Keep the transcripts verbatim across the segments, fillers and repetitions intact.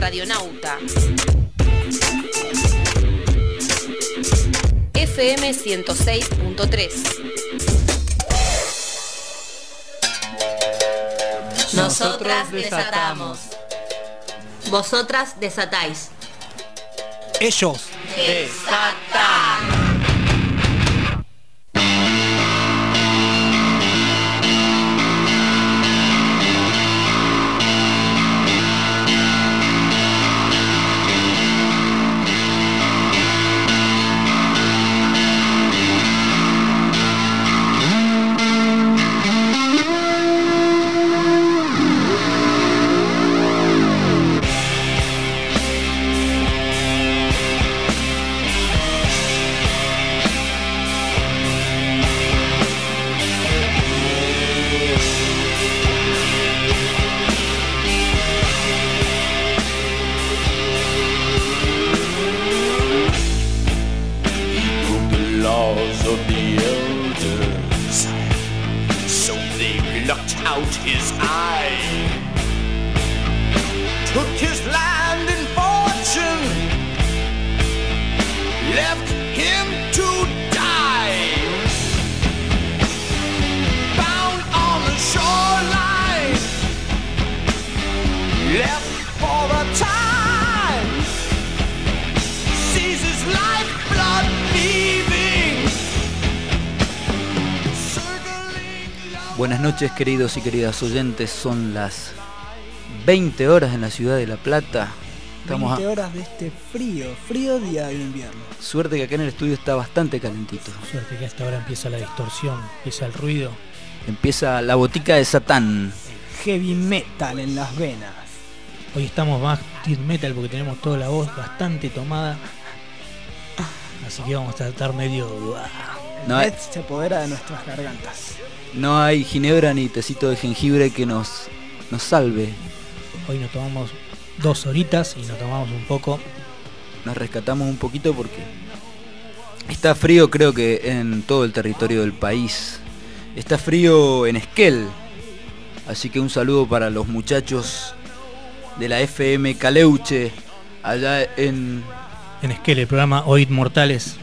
Radionauta. F M ciento seis punto tres. Nosotras desatamos. Vosotras desatáis. Ellos desatan. Buenas noches, queridos y queridas oyentes. Son las veinte horas en la ciudad de La Plata. Estamos veinte horas de este frío, frío día de invierno. Suerte que acá en el estudio está bastante calentito. Suerte que a esta hora empieza la distorsión, empieza el ruido. Empieza la botica de Satán. Heavy metal en las venas. Hoy estamos más death metal porque tenemos toda la voz bastante tomada. Así que vamos a estar medio... El no hay... se apodera de nuestras gargantas. No hay ginebra ni tecito de jengibre que nos, nos salve. Hoy nos tomamos dos horitas y nos tomamos un poco. Nos rescatamos un poquito porque está frío, creo que en todo el territorio del país. Está frío en Esquel. Así que un saludo para los muchachos de la F M Caleuche allá en... En Esquel, el programa Oíd Mortales.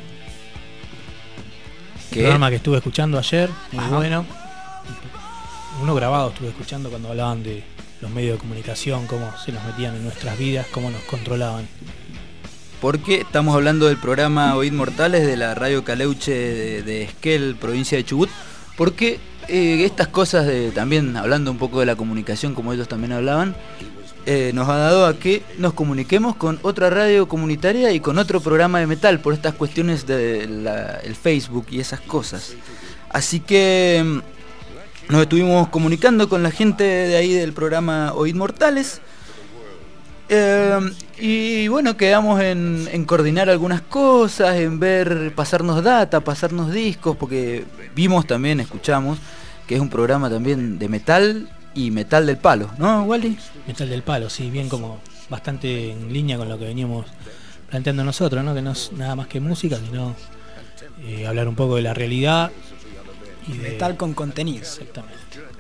¿Qué? El programa que estuve escuchando ayer, muy Ajá. bueno. Uno grabado estuve escuchando cuando hablaban de los medios de comunicación, cómo se nos metían en nuestras vidas, cómo nos controlaban. Porque estamos hablando del programa Oíd Mortales de la Radio Caleuche de, de Esquel, provincia de Chubut. Porque eh, estas cosas, de, también hablando un poco de la comunicación, como ellos también hablaban, eh, nos ha dado a que nos comuniquemos con otra radio comunitaria y con otro programa de metal por estas cuestiones del de Facebook y esas cosas. Así que nos estuvimos comunicando con la gente de ahí del programa Oíd Mortales. Eh, y bueno, quedamos en, en coordinar algunas cosas, en ver, pasarnos data, pasarnos discos, porque vimos también, escuchamos, que es un programa también de metal y metal del palo, ¿no, Wally? Metal del palo, sí, bien como bastante en línea con lo que veníamos planteando nosotros, ¿no? Que no es nada más que música, sino eh, hablar un poco de la realidad. Y de... Metal con contenido. Exactamente.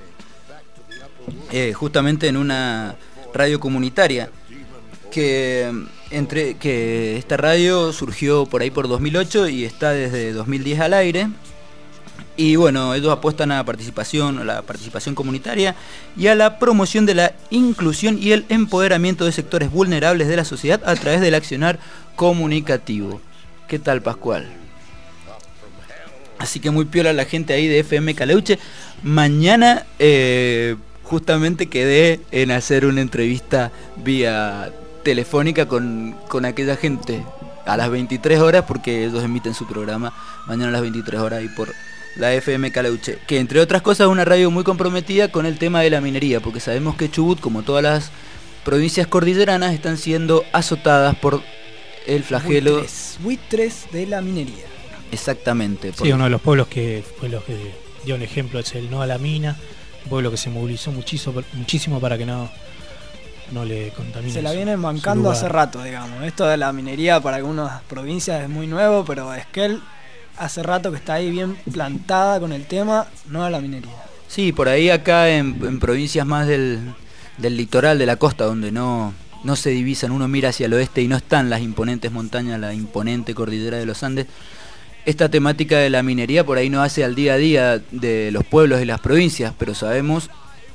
Eh, justamente en una radio comunitaria que entre que esta radio surgió por ahí por dos mil ocho y está desde dos mil diez al aire. Y bueno, ellos apuestan a la participación, a la participación comunitaria y a la promoción de la inclusión y el empoderamiento de sectores vulnerables de la sociedad a través del accionar comunicativo. ¿Qué tal, Pascual? Así que muy piola la gente ahí de F M Caleuche. Mañana eh, justamente quedé en hacer una entrevista vía telefónica con, con aquella gente a las veintitrés horas, porque ellos emiten su programa mañana a las veintitrés horas y por la F M Caleuche, que entre otras cosas es una radio muy comprometida con el tema de la minería, porque sabemos que Chubut, como todas las provincias cordilleranas, están siendo azotadas por el flagelo buitres, buitres de la minería. Exactamente. Sí, uno de los pueblos que fue los que dio un ejemplo es el No a la Mina, un pueblo que se movilizó muchísimo, muchísimo para que no, no le contamine. Se la su, vienen bancando hace rato, digamos. Esto de la minería para algunas provincias es muy nuevo, pero Esquel hace rato que está ahí bien plantada con el tema No a la minería. Sí, por ahí acá en, en provincias más del, del litoral, de la costa, donde no, no se divisan, uno mira hacia el oeste y no están las imponentes montañas, la imponente cordillera de los Andes. Esta temática de la minería por ahí no hace al día a día de los pueblos y las provincias, pero sabemos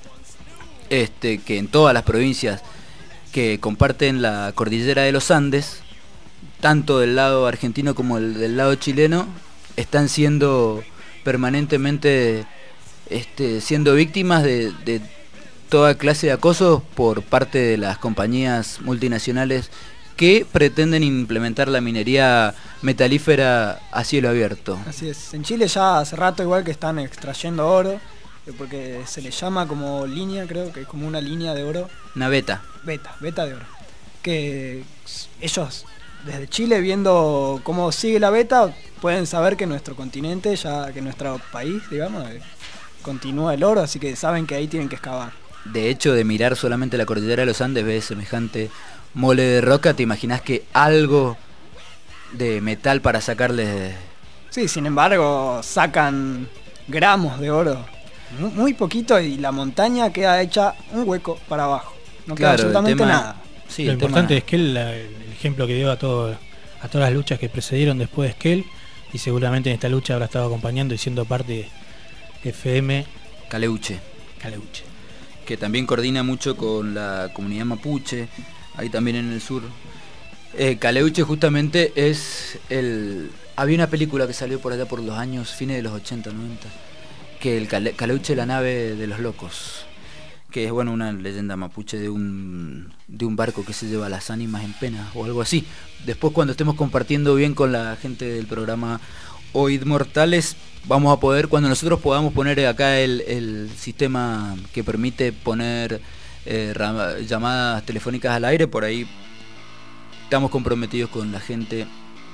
este, que en todas las provincias que comparten la cordillera de los Andes, tanto del lado argentino como el, del lado chileno, están siendo permanentemente este, siendo víctimas de, de toda clase de acosos por parte de las compañías multinacionales que pretenden implementar la minería metalífera a cielo abierto. Así es. En Chile ya hace rato igual que están extrayendo oro, porque se le llama como línea, creo que es como una línea de oro. Una beta. Beta, beta de oro. Que ellos desde Chile, viendo cómo sigue la beta, pueden saber que nuestro continente, ya que nuestro país, digamos, continúa el oro, así que saben que ahí tienen que excavar. De hecho, de mirar solamente la cordillera de los Andes, ves semejante mole de roca, te imaginas que algo de metal para sacarle... Sí, sin embargo, sacan gramos de oro, muy, muy poquito, y la montaña queda hecha un hueco para abajo, no queda Claro, absolutamente tema- nada. Sí, Lo el importante tema- es que él, la- el ejemplo que dio a, todo, a todas las luchas que precedieron después de Esquel, y seguramente en esta lucha habrá estado acompañando y siendo parte de F M Caleuche, Caleuche. que también coordina mucho con la comunidad mapuche, ahí también en el sur. Eh, Caleuche justamente es el... Había una película que salió por allá por los años, fines de los ochenta, noventa, que el Cale- Caleuche, la nave de los locos, que es bueno una leyenda mapuche de un, de un barco que se lleva las ánimas en pena o algo así. Después, cuando estemos compartiendo bien con la gente del programa Oid Mortales, vamos a poder, cuando nosotros podamos poner acá el, el sistema que permite poner eh, ra- llamadas telefónicas al aire, por ahí estamos comprometidos con la gente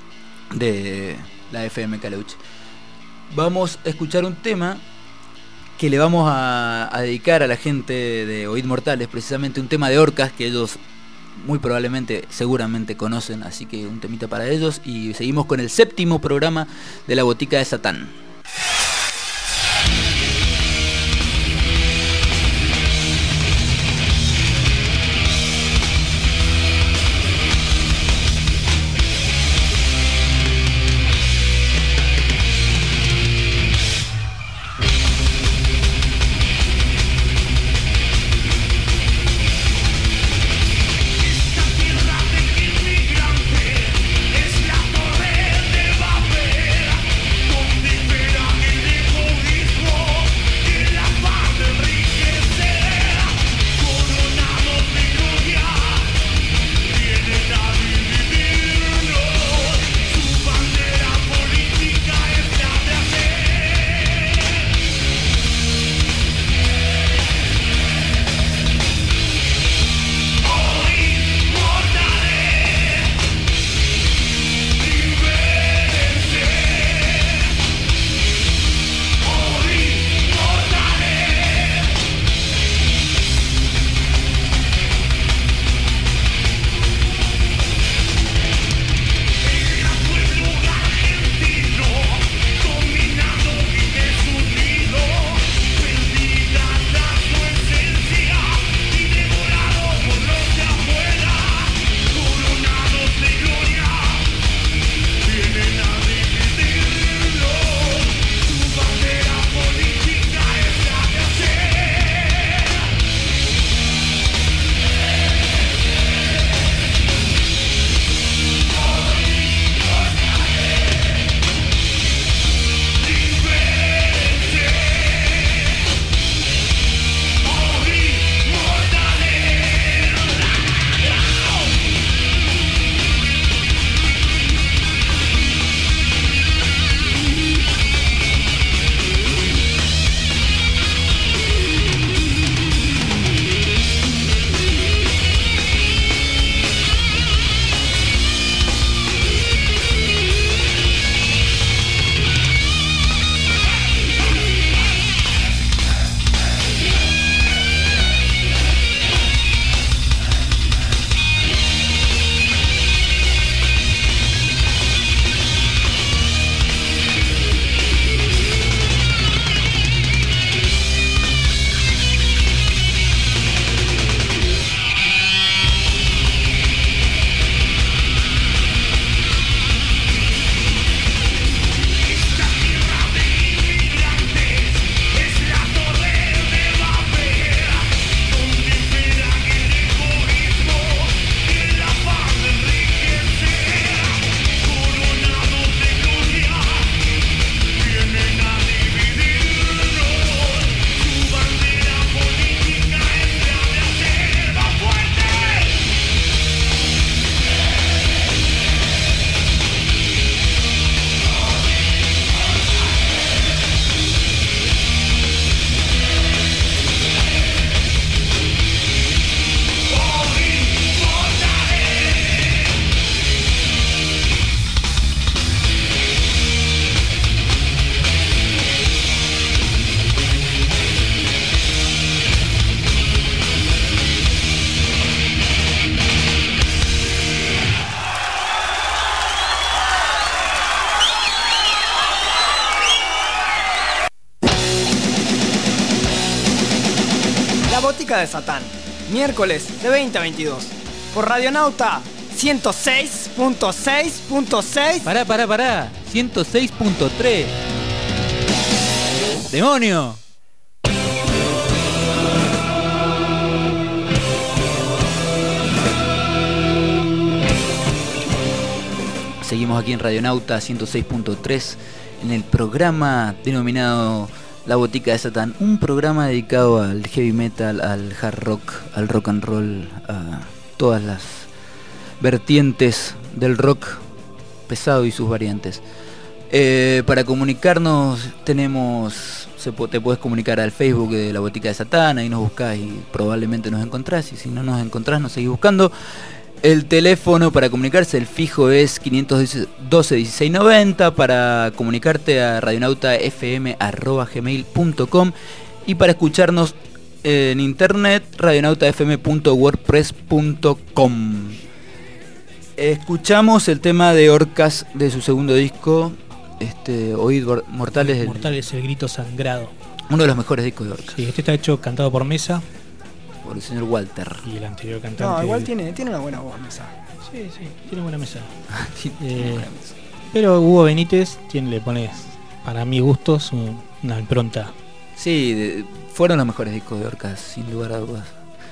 de la F M Caleuche. Vamos a escuchar un tema que le vamos a, a dedicar a la gente de Oid Mortales, precisamente un tema de orcas que ellos muy probablemente, seguramente conocen, así que un temita para ellos, y seguimos con el séptimo programa de La Botica de Satán. Es la torre de Babel, donde botica de Satán, miércoles de veinte a veintidós, por Radionauta ciento seis punto seis punto seis. Pará, pará, pará, ciento seis punto tres. ¡Demonio! Seguimos aquí en Radionauta ciento seis punto tres en el programa denominado La Botica de Satán, un programa dedicado al heavy metal, al hard rock, al rock and roll, a todas las vertientes del rock pesado y sus variantes. Eh, para comunicarnos tenemos, se, te puedes comunicar al Facebook de La Botica de Satán, ahí nos buscás y probablemente nos encontrás, y si no nos encontrás nos seguís buscando. El teléfono para comunicarse, el fijo, es quinientos doce dieciséis noventa. Para comunicarte a radionautafm arroba gmail punto com, y para escucharnos en internet, radionautafm punto wordpress punto com. Escuchamos el tema de Orcas de su segundo disco, este, Oíd Mortales. Oíd Mortales, el grito sangrado. Uno de los mejores discos de Orcas. Sí, este está hecho cantado por Mesa. Por el señor Walter. Y el anterior cantante. No, igual tiene, tiene una buena voz, Mesa. Sí, sí, tiene buena Mesa. Tiene eh, buena mesa. Pero Hugo Benítez tiene, le pones, para mi gustos, un, una impronta. Sí, de, fueron los mejores discos de Orcas, sin lugar a dudas.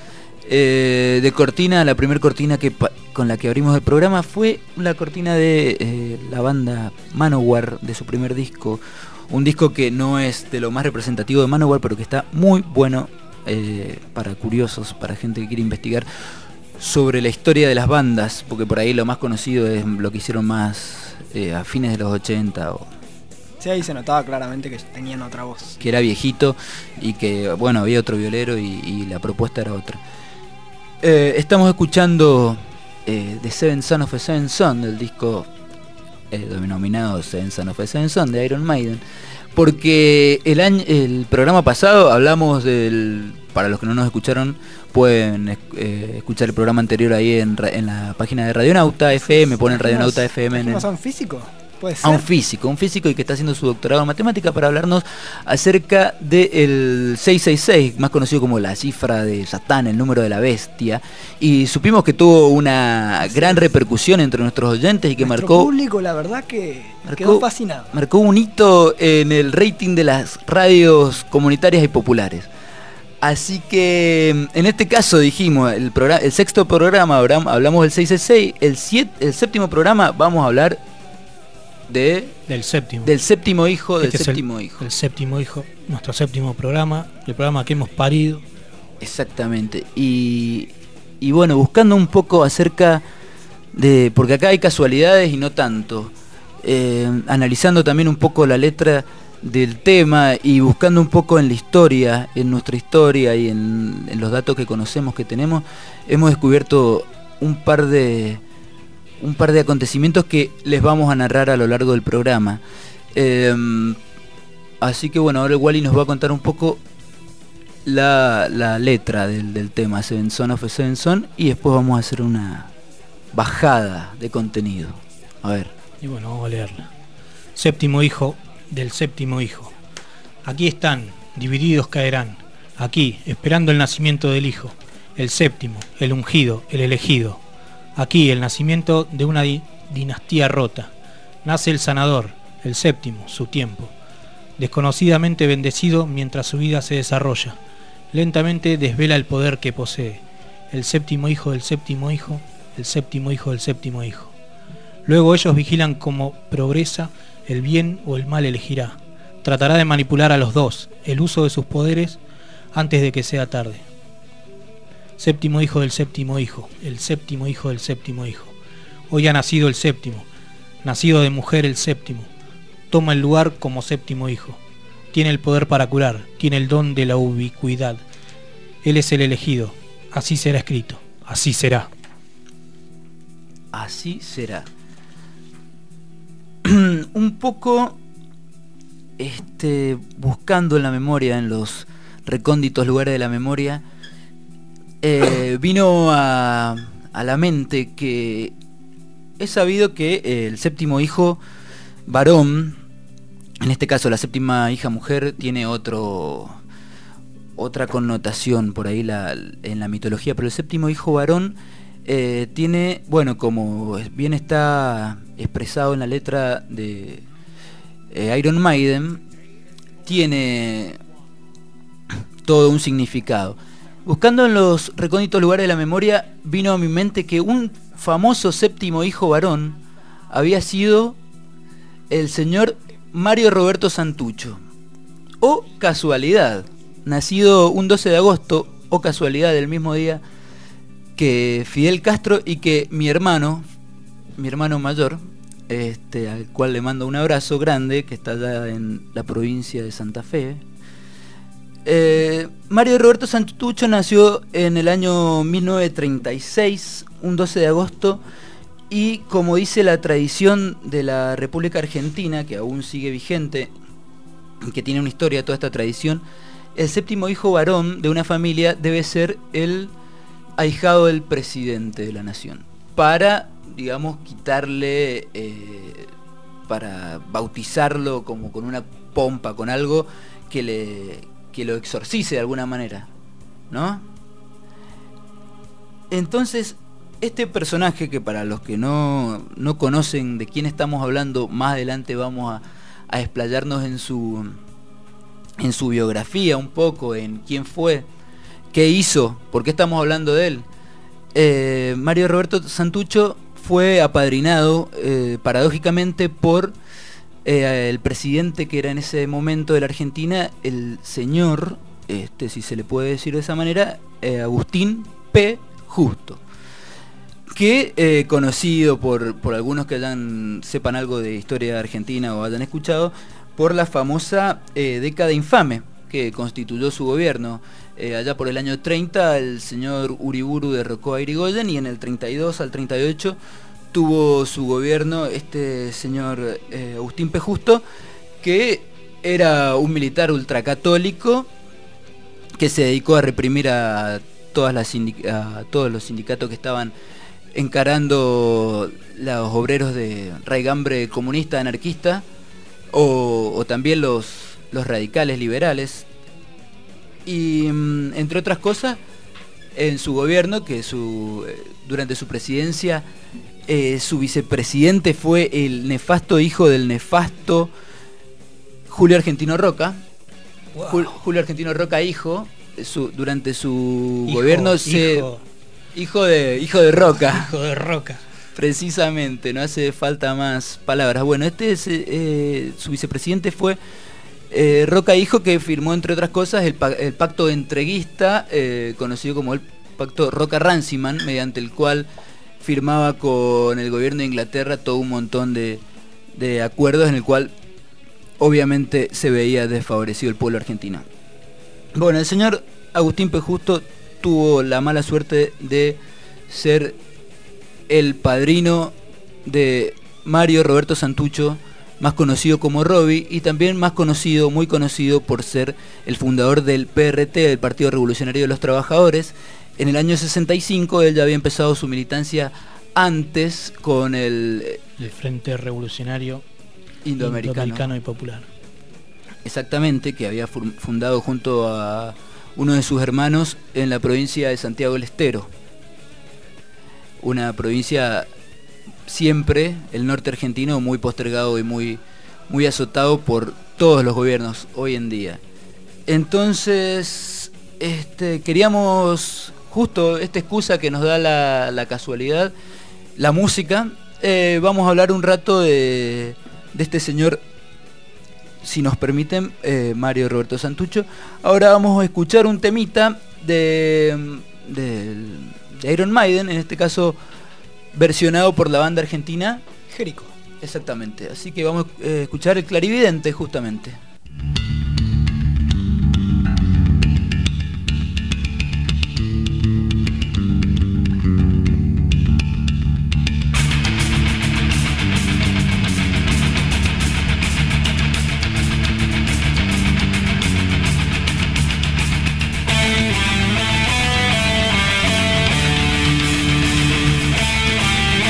Eh, de cortina, la primera cortina que con la que abrimos el programa fue la cortina de eh, la banda Manowar, de su primer disco. Un disco que no es de lo más representativo de Manowar, pero que está muy bueno. Eh, para curiosos, para gente que quiere investigar sobre la historia de las bandas, porque por ahí lo más conocido es lo que hicieron más eh, a fines de los ochenta, o sí, ahí se notaba claramente que tenían otra voz, que era viejito y que, bueno, había otro violero y, y la propuesta era otra. Eh, estamos escuchando eh, The Seven Son of a Seven Son, del disco eh, denominado Seven Son of a Seven Son de Iron Maiden. Porque el año, el programa pasado hablamos del, para los que no nos escucharon, pueden eh, escuchar el programa anterior ahí en, en la página de Radionauta F M, ponen Radionauta F M en el, a un físico, puede ser. A un físico, un físico y que está haciendo su doctorado en matemática, para hablarnos acerca del seiscientos sesenta y seis, más conocido como la cifra de Satán, el número de la bestia, y supimos que tuvo una gran repercusión entre nuestros oyentes y que Nuestro marcó público, la verdad que marcó, quedó fascinado. Marcó un hito en el rating de las radios comunitarias y populares. Así que en este caso dijimos, el, programa, el sexto programa hablamos del seiscientos sesenta y seis, el, siete, el séptimo programa vamos a hablar de del séptimo del séptimo hijo del este séptimo el, hijo el séptimo hijo, nuestro séptimo programa, el programa que hemos parido. Exactamente. Y, y bueno, buscando un poco acerca de, porque acá hay casualidades y no tanto, eh, analizando también un poco la letra del tema y buscando un poco en la historia, en nuestra historia y en, en los datos que conocemos, que tenemos, hemos descubierto un par de un par de acontecimientos que les vamos a narrar a lo largo del programa. Eh, así que bueno, ahora Wally nos va a contar un poco la, la letra del, del tema Seven Son of a Seven Son, y después vamos a hacer una bajada de contenido. A ver. Y bueno, vamos a leerla. Séptimo hijo del séptimo hijo. Aquí están, divididos caerán. Aquí, esperando el nacimiento del hijo. El séptimo, el ungido, el elegido. Aquí, el nacimiento de una di- dinastía rota. Nace el sanador, el séptimo, su tiempo. Desconocidamente bendecido mientras su vida se desarrolla. Lentamente desvela el poder que posee. El séptimo hijo del séptimo hijo, el séptimo hijo del séptimo hijo. Luego ellos vigilan cómo progresa, el bien o el mal elegirá. Tratará de manipular a los dos, el uso de sus poderes, antes de que sea tarde. Séptimo hijo del séptimo hijo, el séptimo hijo del séptimo hijo. Hoy ha nacido el séptimo, nacido de mujer el séptimo. Toma el lugar como séptimo hijo. Tiene el poder para curar, tiene el don de la ubicuidad. Él es el elegido, así será escrito, así será. Así será. Un poco este, buscando en la memoria, en los recónditos lugares de la memoria, eh, vino a, a la mente que es sabido que eh, el séptimo hijo varón, en este caso la séptima hija mujer, tiene otro otra connotación por ahí la, en la mitología, pero el séptimo hijo varón eh, tiene, bueno, como bien está expresado en la letra de eh, Iron Maiden, tiene todo un significado. Buscando en los recónditos lugares de la memoria, vino a mi mente que un famoso séptimo hijo varón había sido el señor Mario Roberto Santucho. O casualidad, nacido un doce de agosto, o casualidad del mismo día que Fidel Castro, y que mi hermano, mi hermano mayor, este, al cual le mando un abrazo grande, que está allá en la provincia de Santa Fe, eh, Mario Roberto Santucho nació en el año mil novecientos treinta y seis, un doce de agosto, y como dice la tradición de la República Argentina, que aún sigue vigente, que tiene una historia toda esta tradición, el séptimo hijo varón de una familia debe ser el ahijado del presidente de la nación, para, digamos, quitarle, eh, para bautizarlo como con una pompa, con algo que le que lo exorcice de alguna manera, ¿no? Entonces, este personaje, que para los que no, no conocen de quién estamos hablando, más adelante vamos a, a explayarnos en su en su biografía un poco, en quién fue, qué hizo, por qué estamos hablando de él. eh, Mario Roberto Santucho fue apadrinado eh, paradójicamente por eh, el presidente que era en ese momento de la Argentina, el señor, este, si se le puede decir de esa manera, eh, Agustín P. Justo, que eh, conocido por, por algunos que hayan sepan algo de historia argentina o hayan escuchado, por la famosa eh, década infame que constituyó su gobierno. Eh, allá por el año treinta el señor Uriburu derrocó a Irigoyen, y en el treinta y dos al treinta y ocho tuvo su gobierno este señor eh, Agustín P. Justo, que era un militar ultracatólico que se dedicó a reprimir a, todas las a todos los sindicatos que estaban encarando los obreros de raigambre comunista, anarquista, o, o también los, los radicales liberales. Y entre otras cosas, en su gobierno, que su, durante su presidencia, eh, su vicepresidente fue el nefasto hijo del nefasto Julio Argentino Roca. Wow. Jul, Julio Argentino Roca, hijo, su, durante su hijo, gobierno hijo. se... Hijo de, hijo de Roca. Hijo de Roca. Precisamente, no hace falta más palabras. Bueno, este es, eh, su vicepresidente fue eh, Roca Hijo, que firmó, entre otras cosas, el, el pacto entreguista, eh, conocido como el pacto Roca-Runciman, mediante el cual firmaba con el gobierno de Inglaterra todo un montón de, de acuerdos en el cual obviamente se veía desfavorecido el pueblo argentino. Bueno, el señor Agustín P. Justo tuvo la mala suerte de ser el padrino de Mario Roberto Santucho, más conocido como Robbie, y también más conocido, muy conocido por ser el fundador del P R T, del Partido Revolucionario de los Trabajadores. En el año sesenta y cinco él ya había empezado su militancia antes con el, el Frente Revolucionario Indoamericano. Indoamericano y Popular. Exactamente, que había fundado junto a uno de sus hermanos en la provincia de Santiago del Estero, una provincia siempre, el norte argentino, muy postergado y muy, muy azotado por todos los gobiernos hoy en día. Entonces, este, queríamos, justo esta excusa que nos da la, la casualidad, la música, eh, vamos a hablar un rato de, de este señor, si nos permiten, eh, Mario Roberto Santucho. Ahora vamos a escuchar un temita de, de, de Iron Maiden, en este caso versionado por la banda argentina Jerico. Exactamente, así que vamos a eh, escuchar El Clarividente, justamente.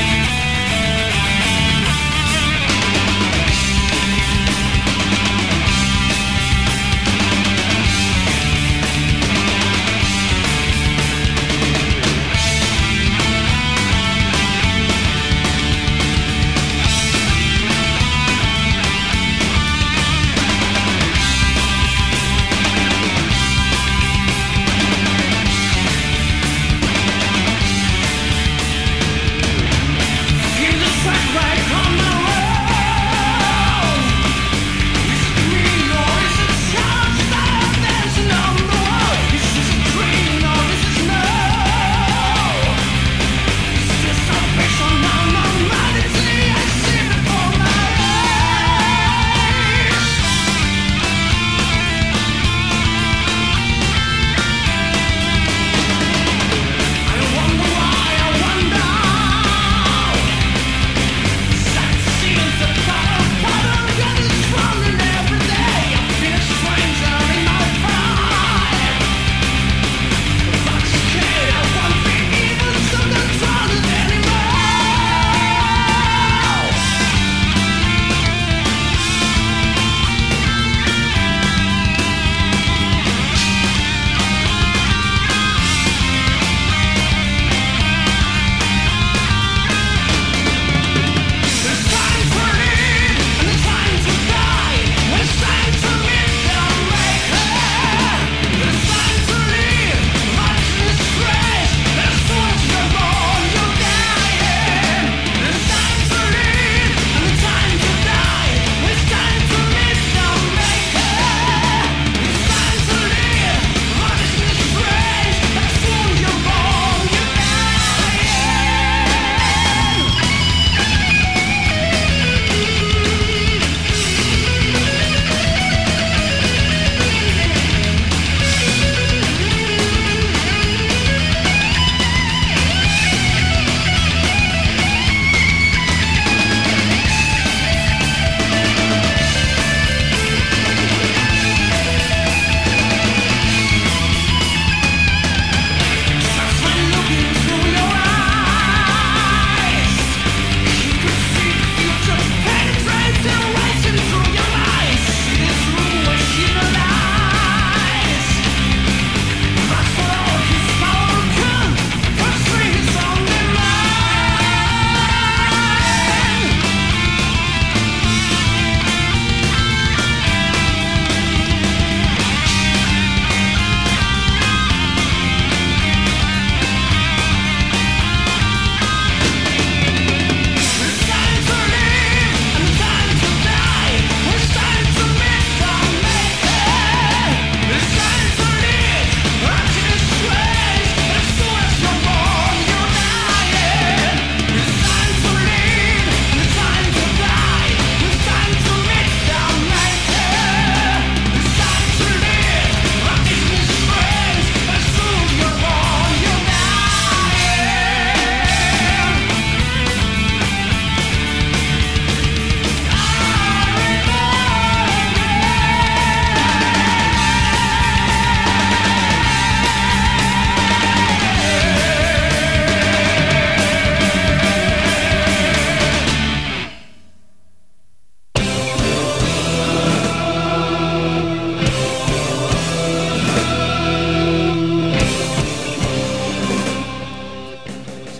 We'll be right back.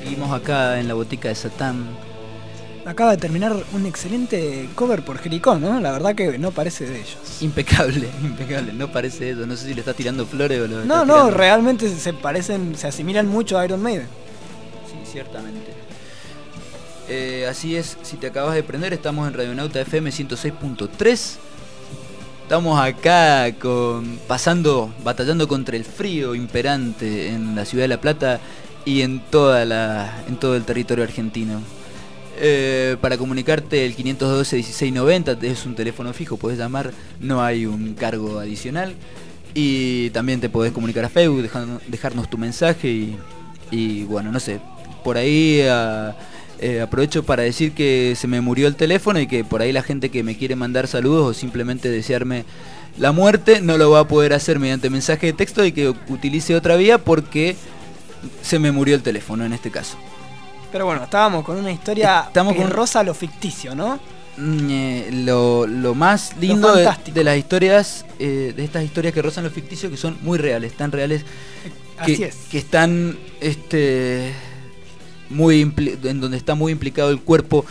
seguimos acá en la botica de Satán. Acaba de terminar un excelente cover por Jericó, ¿no? La verdad que no parece de ellos. Impecable, impecable, no parece eso. No sé si le está tirando flores o lo No, está no, tirando. realmente se parecen, se asimilan mucho a Iron Maiden. Sí, ciertamente. Eh, así es, si te acabas de prender, estamos en Radionauta F M ciento seis punto tres. Estamos acá con pasando, batallando contra el frío imperante en la ciudad de La Plata y en toda la, en todo el territorio argentino. Eh, para comunicarte, el quinientos doce dieciséis noventa es un teléfono fijo, puedes llamar, no hay un cargo adicional. Y también te podés comunicar a Facebook, dejarnos, dejarnos tu mensaje y, y bueno, no sé, por ahí a, eh, aprovecho para decir que se me murió el teléfono y que por ahí la gente que me quiere mandar saludos o simplemente desearme la muerte no lo va a poder hacer mediante mensaje de texto y que utilice otra vía porque se me murió el teléfono en este caso. Pero bueno, estábamos con una historia Estamos que con- roza lo ficticio, ¿no? Mm, eh, lo, lo más lindo de, fantástico. de las historias, eh, de estas historias que rozan lo ficticio, que son muy reales, tan reales que, Así es. que están este, muy impli- en donde está muy implicado el cuerpo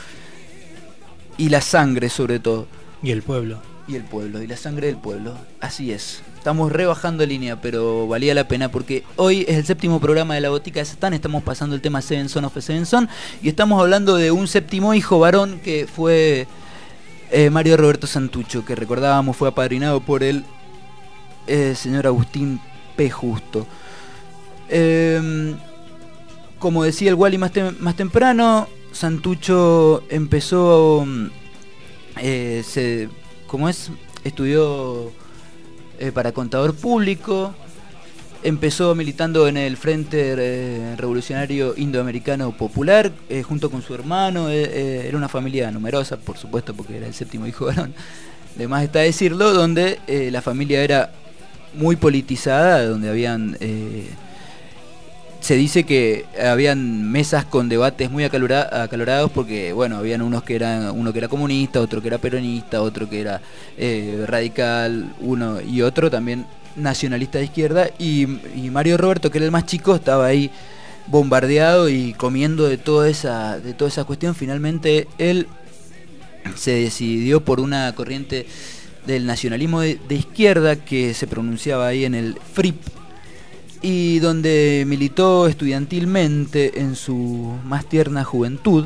y la sangre sobre todo. Y el pueblo. Y el pueblo, y la sangre del pueblo. Así es. Estamos rebajando línea, pero valía la pena porque hoy es el séptimo programa de la Botica de Satán. Estamos pasando el tema Seven Son of a Seven Son y estamos hablando de un séptimo hijo varón que fue eh, Mario Roberto Santucho, que recordábamos fue apadrinado por el eh, señor Agustín P. Justo. Eh, como decía el Wally más, tem- más temprano, Santucho empezó, eh, se, ¿cómo es? Estudió eh, para contador público, empezó militando en el Frente eh, Revolucionario Indoamericano Popular, eh, junto con su hermano, eh, eh, era una familia numerosa, por supuesto, porque era el séptimo hijo varón, de más está decirlo, donde eh, la familia era muy politizada, donde habían... Eh, se dice que habían mesas con debates muy acalora- acalorados porque, bueno, habían unos que eran, uno que era comunista, otro que era peronista, otro que era eh, radical, uno y otro también nacionalista de izquierda, y, y Mario Roberto, que era el más chico, estaba ahí bombardeado y comiendo de toda esa, de toda esa cuestión. Finalmente él se decidió por una corriente del nacionalismo de, de izquierda que se pronunciaba ahí en el F R I P, y donde militó estudiantilmente en su más tierna juventud,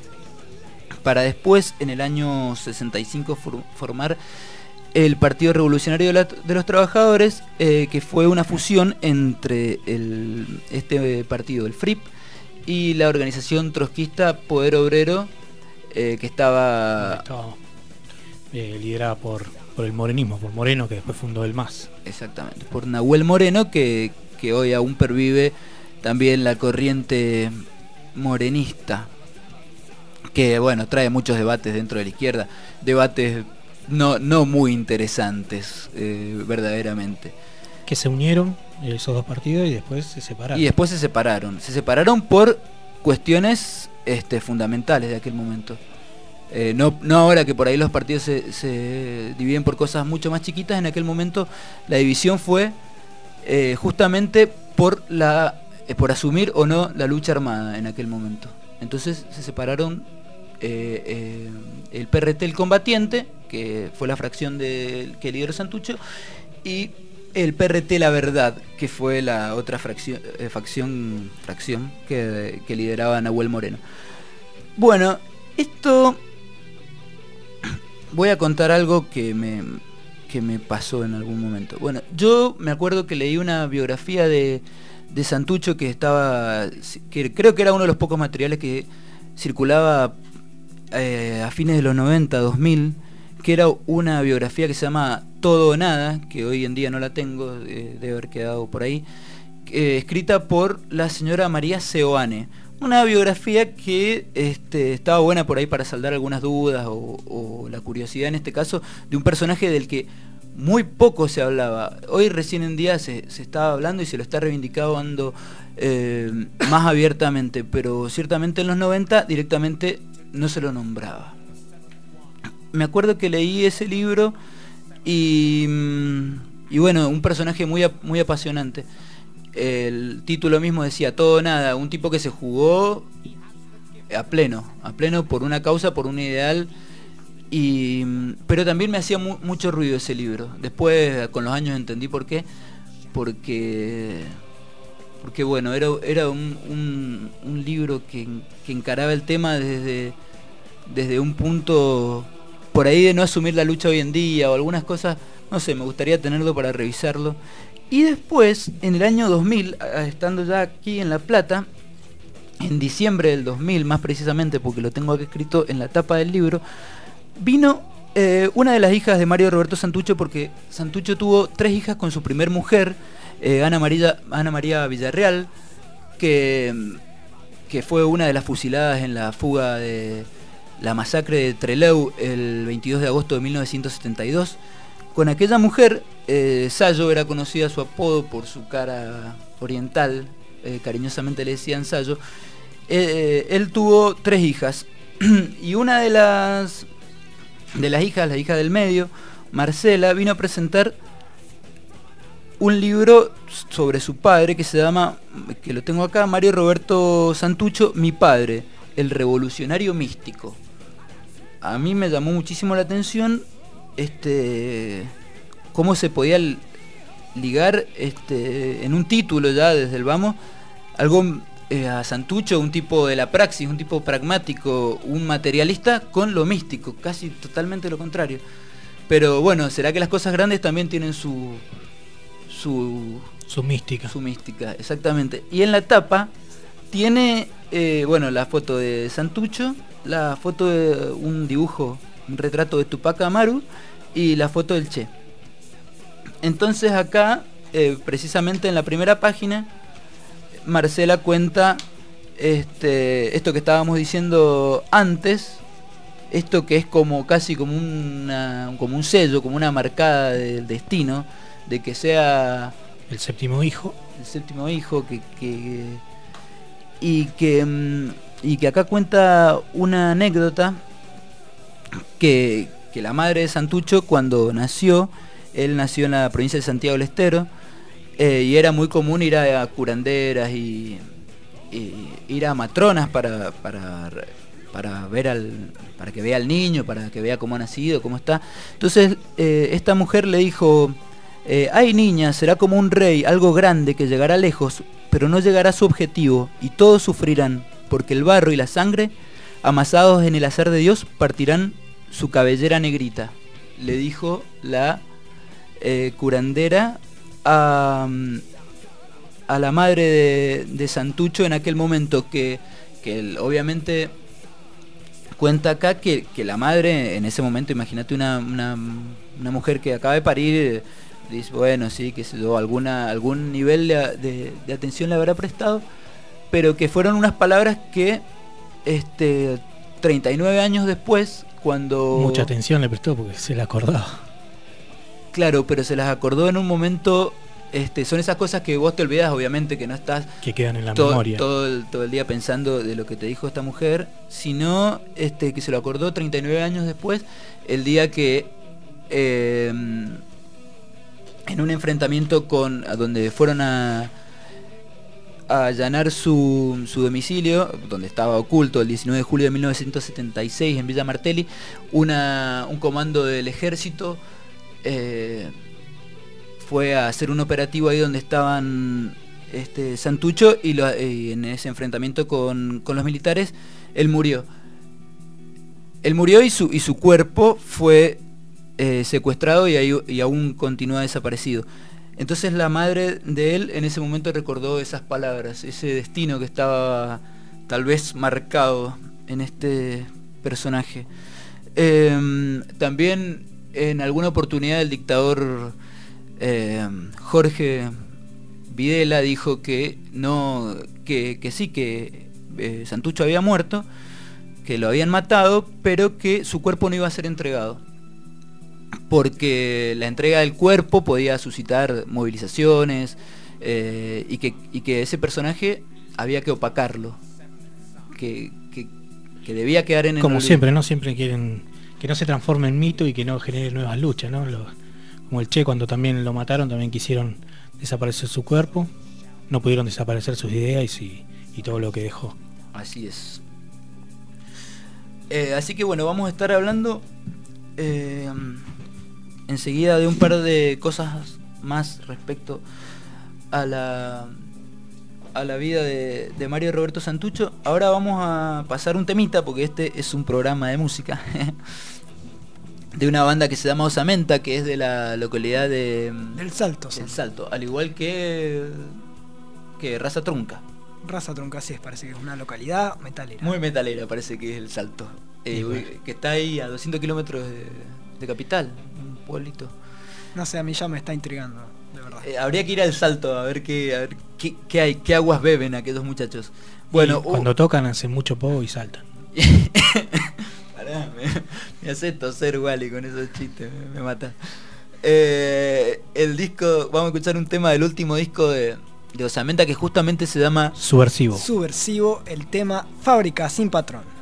para después, en el año sesenta y cinco, for- formar el Partido Revolucionario de, la- de los Trabajadores, eh, que fue una fusión entre el, este partido, el F R I P, y la organización trotskista Poder Obrero, eh, que estaba... Estaba eh, liderada por, por el morenismo, por Moreno, que después fundó el M A S. Exactamente, por Nahuel Moreno, que, que hoy aún pervive también la corriente morenista, que bueno, trae muchos debates dentro de la izquierda, debates no, no muy interesantes, eh, verdaderamente. Que se unieron eh, esos dos partidos y después se separaron. Y después se separaron, se separaron por cuestiones este, fundamentales de aquel momento. Eh, no, no ahora que por ahí los partidos se, se dividen por cosas mucho más chiquitas. En aquel momento la división fue eh, justamente por la eh, por asumir o no la lucha armada en aquel momento. Entonces se separaron eh, eh, el P R T el Combatiente, que fue la fracción de, que lideró Santucho, y el P R T La Verdad, que fue la otra fracción, eh, facción, fracción que, que lideraba Nahuel Moreno. Bueno, esto... Voy a contar algo que me, que me pasó en algún momento. Bueno, yo me acuerdo que leí una biografía de, de Santucho que estaba, que creo que era uno de los pocos materiales que circulaba eh, a fines de los noventa, dos mil, que era una biografía que se llama Todo o Nada, que hoy en día no la tengo, eh, debe haber quedado por ahí, eh, escrita por la señora María Seoane. Una biografía que este, estaba buena por ahí para saldar algunas dudas o, o la curiosidad en este caso de un personaje del que muy poco se hablaba. Hoy recién en día se, se estaba hablando y se lo está reivindicando eh, más abiertamente, pero ciertamente en los noventa directamente no se lo nombraba. Me acuerdo que leí ese libro y, y bueno, un personaje muy, muy apasionante. el título mismo decía todo o nada, un tipo que se jugó a pleno, a pleno por una causa, por un ideal, y pero también me hacía mu mucho ruido ese libro. Después con los años entendí por qué, porque porque bueno, era, era un, un, un libro que, que encaraba el tema desde, desde un punto por ahí de no asumir la lucha hoy en día o algunas cosas, no sé, me gustaría tenerlo para revisarlo. Y después, en el año dos mil, estando ya aquí en La Plata, en diciembre del dos mil más precisamente, porque lo tengo aquí escrito en la tapa del libro, vino eh, una de las hijas de Mario Roberto Santucho, porque Santucho tuvo tres hijas con su primer mujer, eh, Ana María, Ana María Villarreal, que, que fue una de las fusiladas en la fuga de la masacre de Trelew el veintidós de agosto de mil novecientos setenta y dos. Con aquella mujer, eh, Sayo era conocida su apodo por su cara oriental, eh, cariñosamente le decían Sayo. Eh, él tuvo tres hijas y una de las de las hijas, la hija del medio, Marcela, vino a presentar un libro sobre su padre que se llama, que lo tengo acá, Mario Roberto Santucho, Mi padre, el revolucionario místico. A mí me llamó muchísimo la atención este cómo se podía ligar este en un título ya desde el vamos algo eh, a Santucho, un tipo de la praxis, un tipo pragmático, un materialista, con lo místico, casi totalmente lo contrario. Pero bueno, será que las cosas grandes también tienen su su su mística. Su mística, exactamente. Y en la tapa tiene eh, bueno, la foto de Santucho, la foto de un dibujo, un retrato de Tupac Amaru y la foto del Che. Entonces acá, eh, precisamente en la primera página, Marcela cuenta este, esto que estábamos diciendo antes, esto que es como casi como, una, como un sello, como una marcada del destino, de que sea el séptimo hijo. El séptimo hijo, que, que y que y que acá cuenta una anécdota que, que la madre de Santucho, cuando nació, él nació en la provincia de Santiago del Estero, eh, y era muy común ir a, a curanderas y, y ir a matronas para, para, para ver al, para que vea al niño, para que vea cómo ha nacido, cómo está. Entonces eh, esta mujer le dijo: eh, ay niña, será como un rey, algo grande que llegará lejos, pero no llegará a su objetivo, y todos sufrirán, porque el barro y la sangre, amasados en el azar de Dios, partirán su cabellera negrita. Le dijo la eh, curandera a, a la madre de, de Santucho en aquel momento, que, que él, obviamente cuenta acá que, que la madre en ese momento, imagínate una, una, una mujer que acaba de parir, dice, bueno, sí, que se dio alguna, algún nivel de, de, de atención le habrá prestado, pero que fueron unas palabras que este treinta y nueve años después, cuando... Mucha atención le prestó porque se la acordaba. Claro, pero se las acordó en un momento, este, son esas cosas que vos te olvidás, obviamente, que no estás... Que quedan en la todo, memoria. Todo el, todo el día pensando de lo que te dijo esta mujer, sino este, que se lo acordó treinta y nueve años después, el día que... Eh, en un enfrentamiento con... a donde fueron a... a allanar su, su domicilio, donde estaba oculto el diecinueve de julio de mil novecientos setenta y seis en Villa Martelli, una, un comando del ejército eh, fue a hacer un operativo ahí donde estaban este, Santucho, y, lo, y en ese enfrentamiento con, con los militares, él murió. Él murió y su, y su cuerpo fue eh, secuestrado y, ahí, y aún continúa desaparecido. Entonces la madre de él en ese momento recordó esas palabras, ese destino que estaba tal vez marcado en este personaje. Eh, también en alguna oportunidad el dictador eh, Jorge Videla dijo que no, que, que sí, que eh, Santucho había muerto, que lo habían matado, pero que su cuerpo no iba a ser entregado, porque la entrega del cuerpo podía suscitar movilizaciones, eh, y, que, y que ese personaje había que opacarlo, que, que, que debía quedar en el Como olvido. siempre, ¿no? Siempre quieren que no se transforme en mito y que no genere nuevas luchas, ¿no? Lo, como el Che, cuando también lo mataron, también quisieron desaparecer su cuerpo. no pudieron desaparecer sus ideas y, y todo lo que dejó. Así es. Eh, así que bueno, vamos a estar hablando eh, enseguida de un par de cosas más respecto a la a la vida de, de Mario Roberto Santucho. Ahora vamos a pasar un temita, porque este es un programa de música de una banda que se llama Osamenta, que es de la localidad de Del Salto. del Salto, al igual que que Raza Trunca. Raza Trunca, sí, parece que es una localidad metalera. Muy metalera parece que es el Salto. Eh, bueno. Que está ahí a doscientos kilómetros de, de Capital, un pueblito. No sé, a mí ya me está intrigando, de verdad. Eh, habría que ir al Salto a ver qué, a ver qué, qué hay, qué aguas beben aquellos muchachos. Bueno, Y cuando uh, tocan hacen mucho poco y saltan. Pará, me, me hace toser Wally con esos chistes, me, me mata. Eh, el disco, vamos a escuchar un tema del último disco de, de Osamenta, que justamente se llama Subversivo. Subversivo, el tema Fábrica sin Patrón.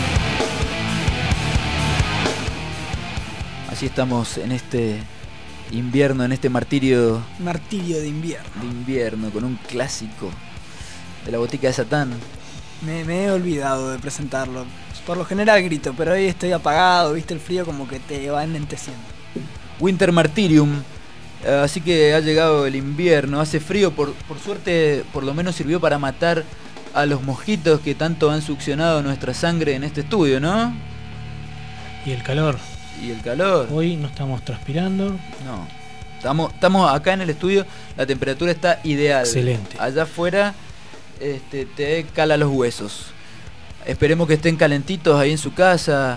Así estamos en este invierno, en este martirio Martirio de invierno. de invierno, con un clásico de la Botica de Satán. Me, me he olvidado de presentarlo. Por lo general grito, pero hoy estoy apagado, viste, el frío como que te va enlenteciendo. Winter Martyrium. Eh, así que ha llegado el invierno, hace frío, por, por suerte por lo menos sirvió para matar a los mosquitos que tanto han succionado nuestra sangre en este estudio, ¿no? Y el calor. Y el calor. Hoy no estamos transpirando. No. Estamos, estamos acá en el estudio, la temperatura está ideal. Excelente. Allá afuera este, te cala los huesos. Esperemos que estén calentitos ahí en su casa,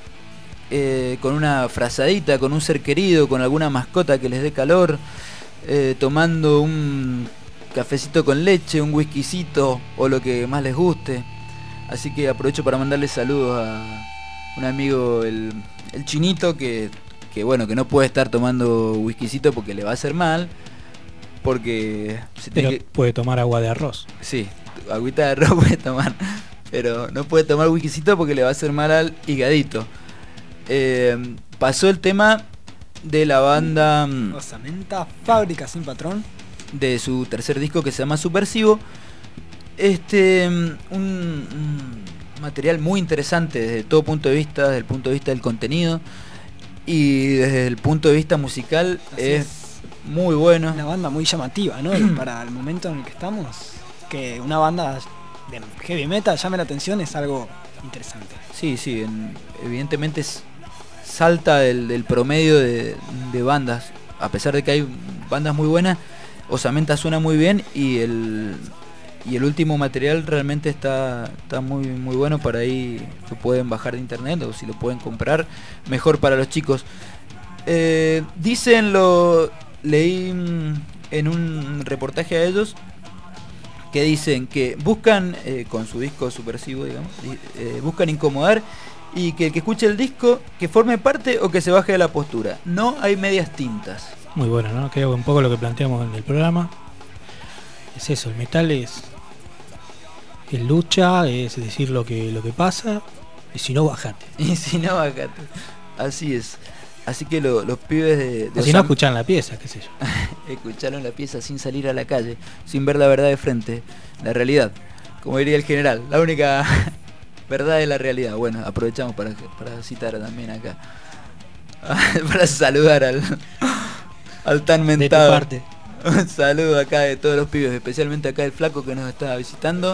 eh, con una frazadita, con un ser querido, con alguna mascota que les dé calor, eh, tomando un cafecito con leche, un whiskycito o lo que más les guste. Así que aprovecho para mandarles saludos a un amigo, el, el Chinito, que, que bueno, que no puede estar tomando whiskycito porque le va a hacer mal, porque se Pero tiene que... puede tomar agua de arroz. Sí, agüita de arroz puede tomar, pero no puede tomar whiskycito porque le va a hacer mal al higadito. Eh, pasó el tema de la banda mm, Osamenta, Fábrica Sin Patrón. de su tercer disco que se llama Subversivo. Este, mm, un, un material muy interesante desde todo punto de vista, desde el punto de vista del contenido y desde el punto de vista musical. Así es, es. muy bueno. Una banda muy llamativa, ¿no? Para el momento en el que estamos. Que una banda de heavy metal llame la atención es algo interesante. Sí, sí, en- evidentemente es- salta del, del promedio de, de bandas. A pesar de que hay bandas muy buenas, Osamenta suena muy bien y el y el último material realmente está, está muy muy bueno. Para ahí lo pueden bajar de internet o si lo pueden comprar, mejor para los chicos. Eh, dicen, lo leí mm, en un reportaje a ellos, que dicen que buscan, eh, con su disco Subversivo, digamos, y, eh, buscan incomodar y que el que escuche el disco, que forme parte o que se baje de la postura. No hay medias tintas. Muy bueno, ¿no? Creo que un poco lo que planteamos en el programa es eso, el metal es, es lucha, es decir lo que, lo que pasa, y si no, bajate. Y si no, bajate. Así es. Así que lo- los pibes de, de O si no, Osam- escuchan la pieza, qué sé yo. escucharon la pieza sin salir a la calle, sin ver la verdad de frente, la realidad. Como diría el general, la única verdad es la realidad. Bueno, aprovechamos para, para citar también acá, para saludar al, al tan De tu mentado. parte. Un saludo acá de todos los pibes, especialmente acá el flaco que nos está visitando.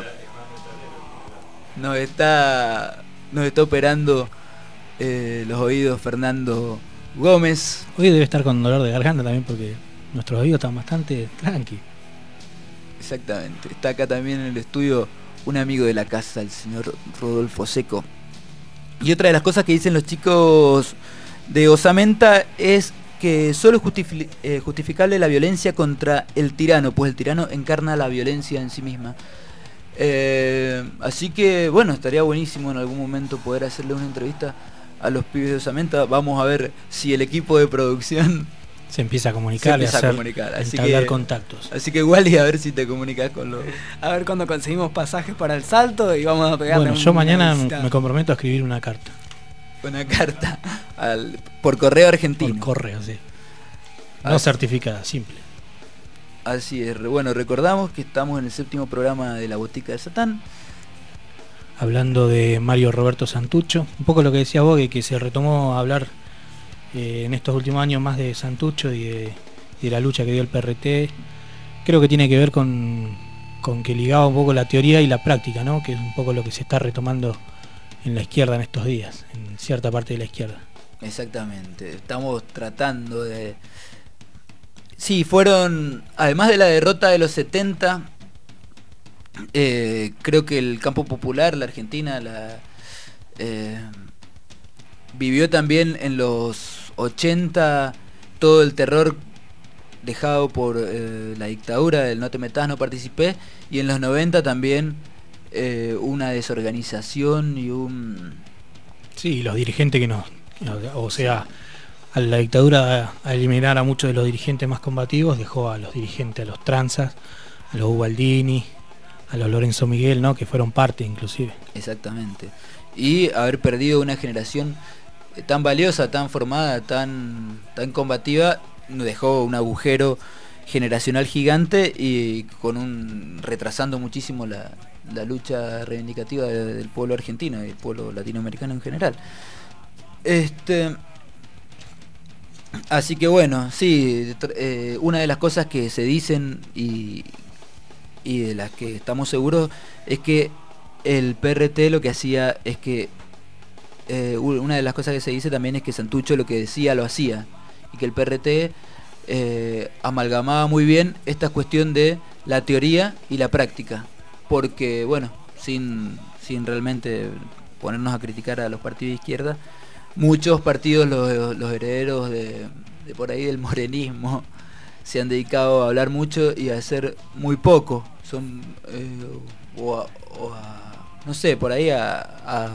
Nos está, nos está operando eh, los oídos Fernando Gómez. Hoy debe estar con dolor de garganta también porque nuestros oídos están bastante tranqui. Exactamente. Está acá también en el estudio un amigo de la casa, el señor Rodolfo Seco. Y otra de las cosas que dicen los chicos de Osamenta es que solo es justifi- eh, justificable la violencia contra el tirano, pues el tirano encarna la violencia en sí misma. Eh, así que bueno, estaría buenísimo en algún momento poder hacerle una entrevista a los pibes de Osamenta. Vamos a ver si el equipo de producción Se empieza a se comunicar, y a empieza a hacer, comunicar. Así entablar que, contactos. así que igual y a ver si te comunicas con los... A ver cuando conseguimos pasajes para el salto y vamos a pegarle Bueno, un- yo mañana una visita. me comprometo a escribir una carta. una carta al, por correo argentino. Por correo, sí. Ah, No sí. certificada, simple. Así es. Re- Bueno, recordamos que estamos en el séptimo programa de La Botica de Satán. Hablando de Mario Roberto Santucho, un poco lo que decía vos, que, que se retomó a hablar eh, en estos últimos años más de Santucho y de, y de la lucha que dio el P R T. Creo que tiene que ver con, con que ligaba un poco la teoría y la práctica, ¿no? Que es un poco lo que se está retomando en la izquierda en estos días, en cierta parte de la izquierda. Exactamente. Estamos tratando de... Sí, fueron... Además de la derrota de los setenta, eh, creo que el campo popular, la Argentina, la, eh, vivió también en los ochenta todo el terror dejado por eh, la dictadura del no te metas, no participé, y en los noventa también eh, una desorganización y un... Sí, los dirigentes que nos... O sea, a la dictadura a eliminar a muchos de los dirigentes más combativos, dejó a los dirigentes, a los tranzas, a los Ubaldini, a los Lorenzo Miguel, ¿no? Que fueron parte inclusive. Exactamente. Y haber perdido una generación tan valiosa, tan formada, tan, tan combativa, dejó un agujero generacional gigante y con un retrasando muchísimo la, la lucha reivindicativa de, del pueblo argentino y del pueblo latinoamericano en general. Este, así que bueno, sí, eh, una de las cosas que se dicen y, y de las que estamos seguros es que el P R T lo que hacía es que eh, una de las cosas que se dice también es que Santucho lo que decía lo hacía y que el P R T eh, amalgamaba muy bien esta cuestión de la teoría y la práctica, porque bueno, sin, sin realmente ponernos a criticar a los partidos de izquierda, muchos partidos, los, los herederos de, de por ahí del morenismo, se han dedicado a hablar mucho y a hacer muy poco. Son eh, o, a, o a, no sé, por ahí a, a,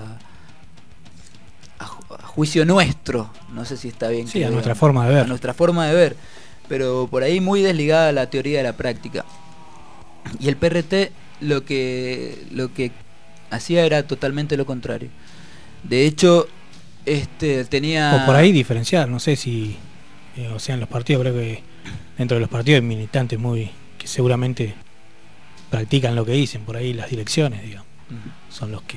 a juicio nuestro, no sé si está bien. Sí, a nuestra forma de ver. A nuestra forma de ver, pero por ahí muy desligada a la teoría de la práctica. Y el P R T lo que lo que hacía era totalmente lo contrario. De hecho, este tenía... O por ahí diferenciar, no sé si... Eh, o sea, en los partidos, creo que dentro de los partidos hay militantes muy... que seguramente practican lo que dicen, por ahí las direcciones, digamos. Uh-huh. Son los que...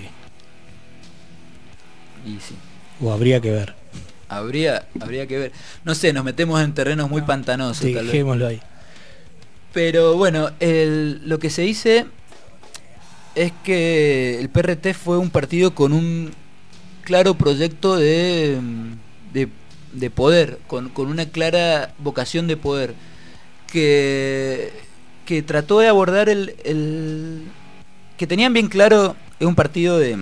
Y sí. O habría que ver. Habría, habría que ver. No sé, nos metemos en terrenos muy pantanosos. Sí, dejémoslo ahí. Pero bueno, el, lo que se dice es que el P R T fue un partido con un claro proyecto de, de, de poder, con, con una clara vocación de poder, que, que trató de abordar el, el... que tenían bien claro, es un partido de...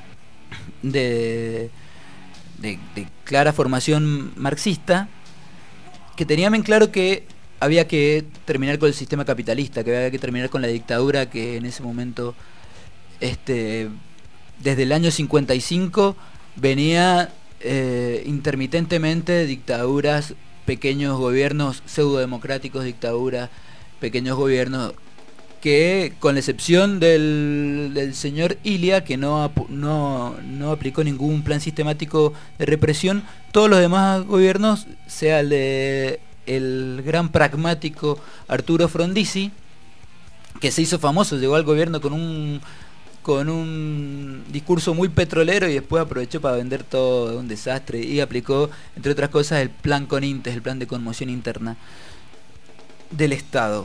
de De, de clara formación marxista, que tenían bien claro que había que terminar con el sistema capitalista, que había que terminar con la dictadura que en ese momento, este, desde el año cincuenta y cinco venía eh, intermitentemente dictaduras, pequeños gobiernos pseudo-democráticos, dictaduras, pequeños gobiernos que, con la excepción del, del señor Ilia, que no, no, no aplicó ningún plan sistemático de represión, todos los demás gobiernos, sea el de el gran pragmático Arturo Frondizi, que se hizo famoso, llegó al gobierno con un con un discurso muy petrolero y después aprovechó para vender todo, un desastre, y aplicó, entre otras cosas, el plan Conintes, el plan de conmoción interna del Estado.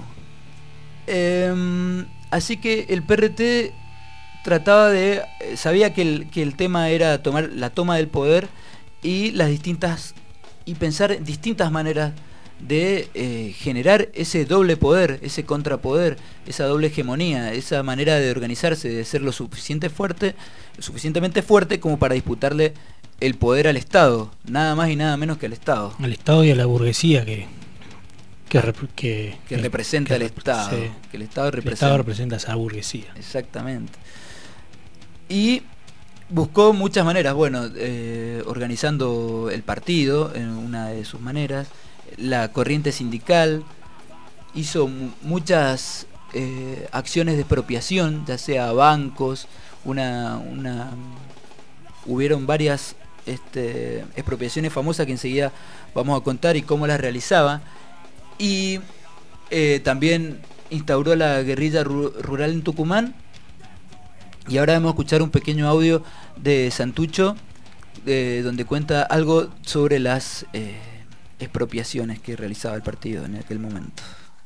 Eh, así que el P R T trataba de, sabía que el, que el tema era tomar la toma del poder y las distintas y pensar en distintas maneras de eh, generar ese doble poder, ese contrapoder, esa doble hegemonía, esa manera de organizarse, de ser lo suficiente fuerte, lo suficientemente fuerte como para disputarle el poder al Estado, nada más y nada menos que al Estado. Al Estado y a la burguesía que que, rep- que, que representa que, el Estado, sí, que el Estado representa. El Estado representa a esa burguesía. Exactamente. Y buscó muchas maneras, bueno, eh, organizando el partido en una de sus maneras, la corriente sindical, hizo mu- muchas eh, acciones de expropiación, ya sea bancos, una, una hubieron varias este, expropiaciones famosas que enseguida vamos a contar y cómo las realizaba, y eh, también instauró la guerrilla ru- rural en Tucumán. Y ahora vamos a escuchar un pequeño audio de Santucho, eh, donde cuenta algo sobre las eh, expropiaciones que realizaba el partido en aquel momento.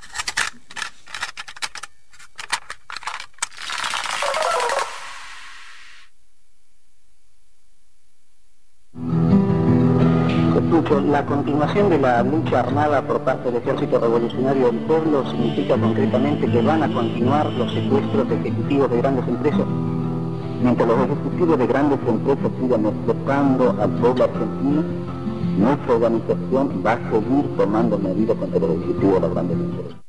Santucho, la continuación de la lucha armada por parte del Ejército Revolucionario del Pueblo significa concretamente que van a continuar los secuestros ejecutivos de grandes empresas. Mientras los ejecutivos de grandes empresas sigan explotando al pueblo argentino, nuestra organización va a seguir tomando medidas contra los ejecutivos de las grandes empresas.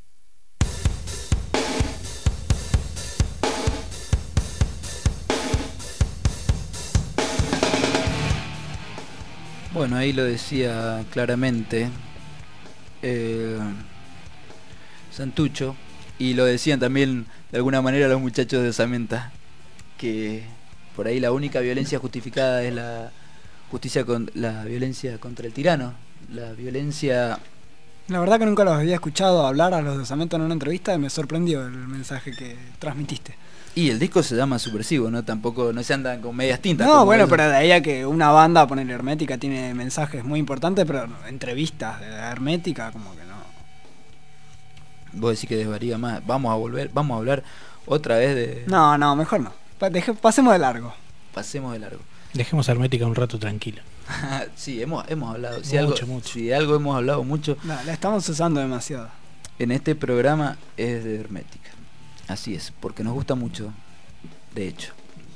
Bueno, ahí lo decía claramente eh, Santucho, y lo decían también de alguna manera los muchachos de Osamenta, que por ahí la única violencia justificada es la justicia con la violencia contra el tirano, la violencia La verdad que nunca los había escuchado hablar a los de Osamento en una entrevista y me sorprendió el mensaje que transmitiste. Y el disco se llama Subversivo, ¿no? Tampoco, no se andan con medias tintas. No, bueno, eso. pero de ahí a que una banda, poner Hermética, tiene mensajes muy importantes, pero entrevistas de Hermética, como que no. Vos decís que desvaría más. Vamos a volver, vamos a hablar otra vez de... No, no, mejor no. Pa- deje- pasemos de largo. Pasemos de largo. Dejemos a Hermética un rato tranquila. Sí, hemos, hemos hablado. Si Mucho, algo, mucho. Si algo hemos hablado mucho No, la estamos usando demasiado. en este programa es de Hermética. Así es, porque nos gusta mucho, de hecho.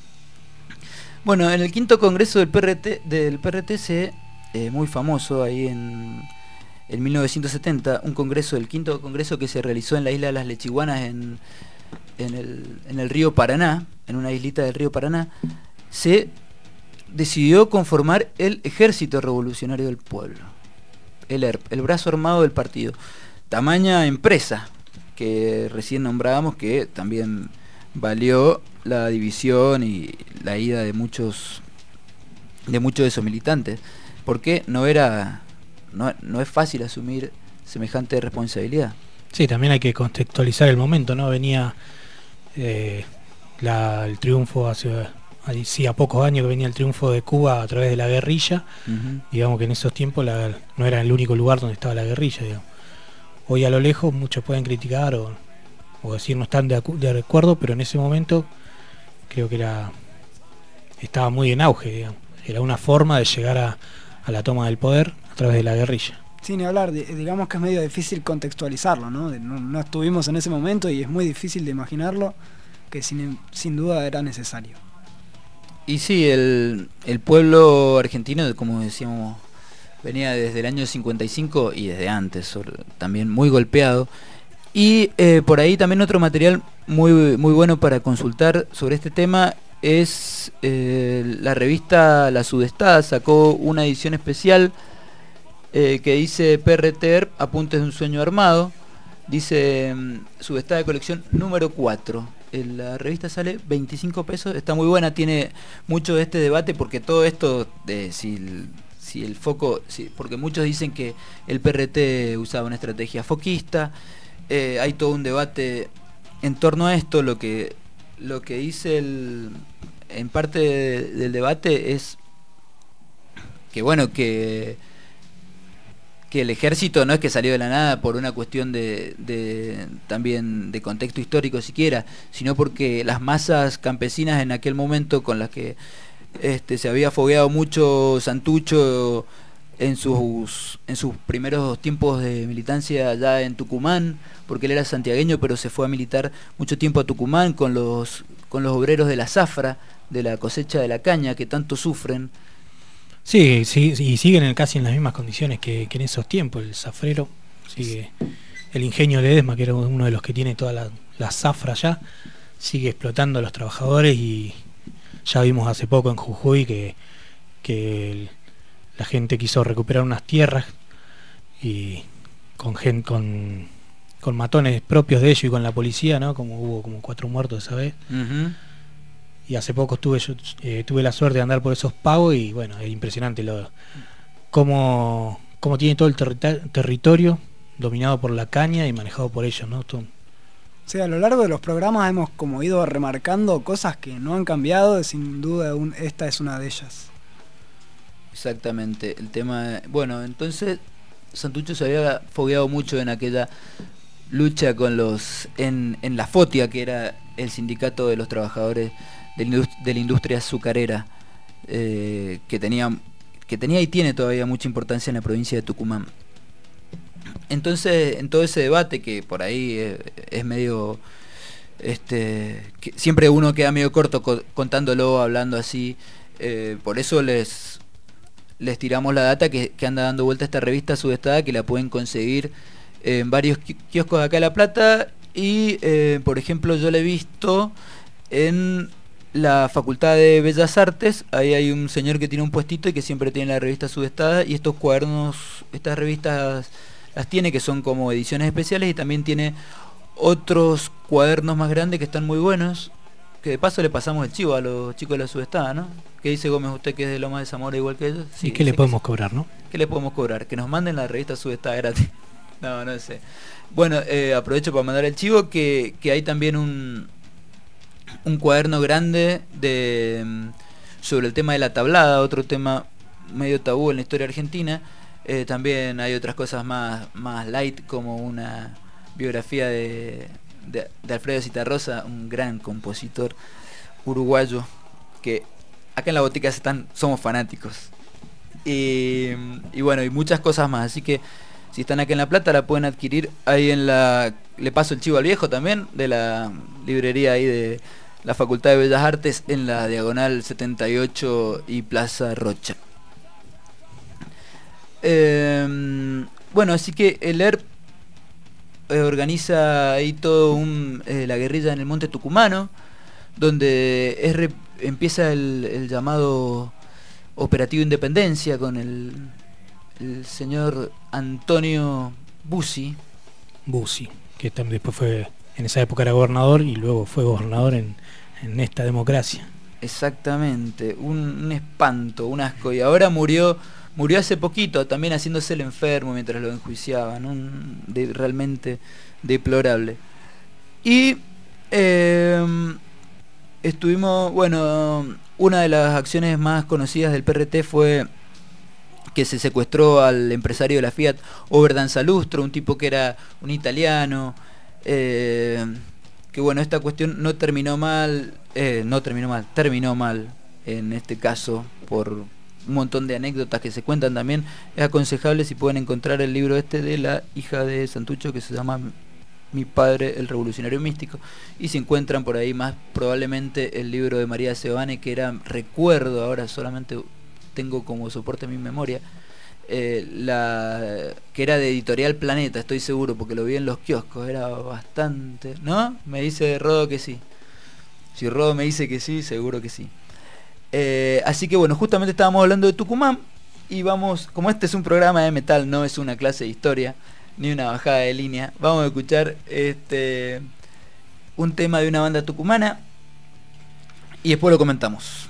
Bueno, en el quinto congreso del P R T, del P R T C, eh, muy famoso ahí en, en mil novecientos setenta, un congreso, el quinto congreso que se realizó en la isla de las Lechiguanas en, en, el, en el río Paraná, en una islita del río Paraná, se decidió conformar el Ejército Revolucionario del Pueblo, el E R P, el brazo armado del partido. Tamaña empresa que recién nombrábamos, que también valió la división y la ida de muchos de muchos de esos militantes, porque no era no, no es fácil asumir semejante responsabilidad. Sí, también hay que contextualizar el momento, ¿no? Venía eh, la, el triunfo hace sí, a pocos años que venía el triunfo de Cuba a través de la guerrilla. Uh-huh. Digamos que en esos tiempos la, no era el único lugar donde estaba la guerrilla, digamos. Hoy a lo lejos muchos pueden criticar o, o decir no están de, de acuerdo, pero en ese momento creo que era estaba muy en auge, digamos. Era una forma de llegar a, a la toma del poder a través de la guerrilla. Sin hablar, digamos que es medio difícil contextualizarlo, ¿no? No, no estuvimos en ese momento y es muy difícil de imaginarlo, que sin, sin duda era necesario. Y sí, el, el pueblo argentino, como decíamos, venía desde el año cincuenta y cinco y desde antes, también muy golpeado. Y eh, por ahí también otro material muy, muy bueno para consultar sobre este tema es eh, la revista La Sudestada, sacó una edición especial eh, que dice P R T E R P, Apuntes de un Sueño Armado, dice um, Sudestada de colección número cuatro. La revista sale veinticinco pesos, está muy buena, tiene mucho de este debate porque todo esto de si el, si el foco, si, porque muchos dicen que el P R T usaba una estrategia foquista, eh, hay todo un debate en torno a esto. Lo que lo que dice el, en parte de, del debate es que bueno que que el ejército no es que salió de la nada por una cuestión de, de también de contexto histórico siquiera, sino porque las masas campesinas en aquel momento con las que este, se había fogueado mucho Santucho en sus en sus primeros tiempos de militancia allá en Tucumán, porque él era santiagueño pero se fue a militar mucho tiempo a Tucumán con los con los obreros de la zafra, de la cosecha de la caña que tanto sufren. Sí, sí, y siguen en casi en las mismas condiciones que, que en esos tiempos. El zafrero sigue, el ingenio Ledesma, que era uno de los que tiene toda la, la zafra allá, sigue explotando a los trabajadores, y ya vimos hace poco en Jujuy que, que el, la gente quiso recuperar unas tierras y con, gen, con, con matones propios de ellos y con la policía, ¿no? Como hubo como cuatro muertos esa vez. Uh-huh. Y hace poco tuve yo eh, tuve la suerte de andar por esos pagos y bueno, es impresionante lo cómo, cómo tiene todo el terri- territorio dominado por la caña y manejado por ellos, ¿no? Todo. Sí, a lo largo de los programas hemos como ido remarcando cosas que no han cambiado, sin duda un, esta es una de ellas. Exactamente, el tema, bueno, entonces Santucho se había fogueado mucho en aquella lucha con los en, en la FOTIA, que era el sindicato de los trabajadores de la industria azucarera, eh, que tenía que tenía y tiene todavía mucha importancia en la provincia de Tucumán. Entonces, en todo ese debate que por ahí es, es medio este que siempre uno queda medio corto co- contándolo, hablando así, eh, por eso les les tiramos la data que, que anda dando vuelta esta revista Sudestada, que la pueden conseguir en varios ki- kioscos de acá de La Plata, y eh, por ejemplo yo la he visto en la Facultad de Bellas Artes. Ahí hay un señor que tiene un puestito y que siempre tiene la revista Sudestada, y estos cuadernos, estas revistas las tiene, que son como ediciones especiales, y también tiene otros cuadernos más grandes que están muy buenos, que de paso le pasamos el chivo a los chicos de la Sudestada, ¿no? ¿Qué dice Gómez, usted que es de Loma de Zamora igual que ellos? Sí, ¿y qué le podemos que, cobrar, no? ¿Qué le podemos cobrar? Que nos manden la revista Sudestada gratis. No, no sé. Bueno, eh, aprovecho para mandar el chivo que, que hay también un, un cuaderno grande de sobre el tema de la tablada, otro tema medio tabú en la historia argentina. Eh, también hay otras cosas más, más light, como una biografía de, de, de Alfredo Zitarrosa, un gran compositor uruguayo, que acá en la botica están, somos fanáticos. Y, y bueno, y muchas cosas más, así que si están acá en La Plata la pueden adquirir ahí en la... Le paso el chivo al viejo también, de la librería ahí de la Facultad de Bellas Artes, en la Diagonal setenta y ocho y Plaza Rocha. Eh, bueno, así que el E R P eh, organiza ahí todo un, eh, la guerrilla en el Monte Tucumano, donde es re, empieza el, el llamado Operativo Independencia con el, el señor Antonio Bussi. Bussi, que también después fue, en esa época era gobernador y luego fue gobernador en, en esta democracia. Exactamente, un, un espanto, un asco, y ahora murió murió hace poquito, también haciéndose el enfermo mientras lo enjuiciaban, un, de, realmente deplorable. Y eh, estuvimos, bueno, una de las acciones más conocidas del P R T fue que se secuestró al empresario de la Fiat, Oberdan Salustro, un tipo que era un italiano, eh, que bueno, esta cuestión no terminó mal, eh, no terminó mal, terminó mal en este caso por un montón de anécdotas que se cuentan también. Es aconsejable si pueden encontrar el libro este de la hija de Santucho, que se llama Mi padre, el revolucionario místico, y si encuentran por ahí más probablemente el libro de María Seoane, que era, recuerdo ahora, solamente tengo como soporte en mi memoria, eh, la que era de Editorial Planeta, estoy seguro porque lo vi en los kioscos, era bastante, ¿no? Me dice Rodo que sí. Si Rodo me dice que sí, seguro que sí. Eh, así que bueno, justamente estábamos hablando de Tucumán y vamos, como este es un programa de metal, no es una clase de historia ni una bajada de línea, vamos a escuchar este un tema de una banda tucumana y después lo comentamos.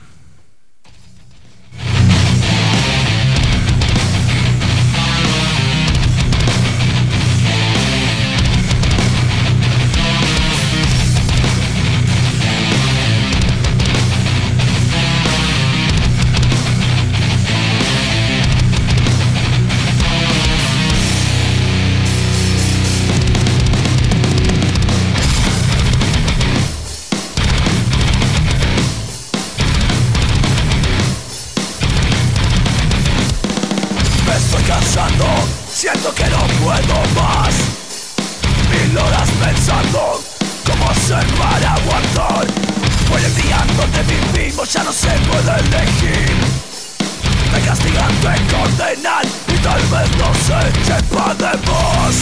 Siento que no puedo más. Mil horas pensando cómo hacer para aguantar. Hoy el día donde vivimos ya no se puede elegir. Me castigan, me condenan y tal vez no se sepa de vos.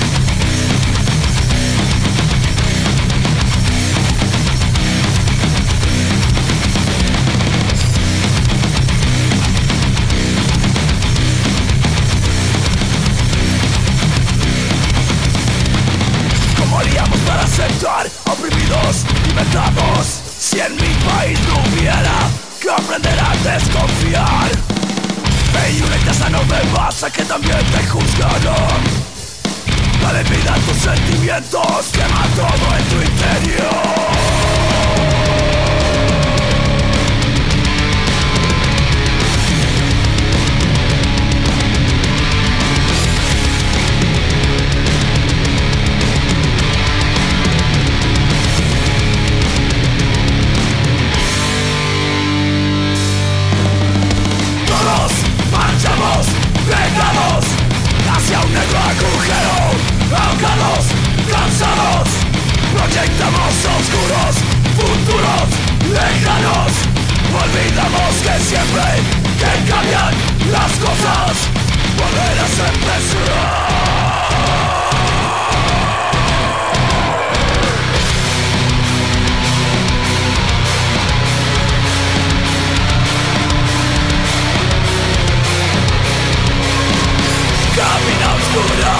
Para aceptar oprimidos, libertados. Si en mi país no hubiera que aprender a desconfiar, ve y una casa no me basta, que también te juzgarán. Dale vida a tus sentimientos, quema todo en tu interior. Marchamos pegados hacia un negro agujero, ahogados, cansados, proyectamos oscuros futuros lejanos. Olvidamos que siempre que cambian las cosas volverás a empezar. Camina oscura,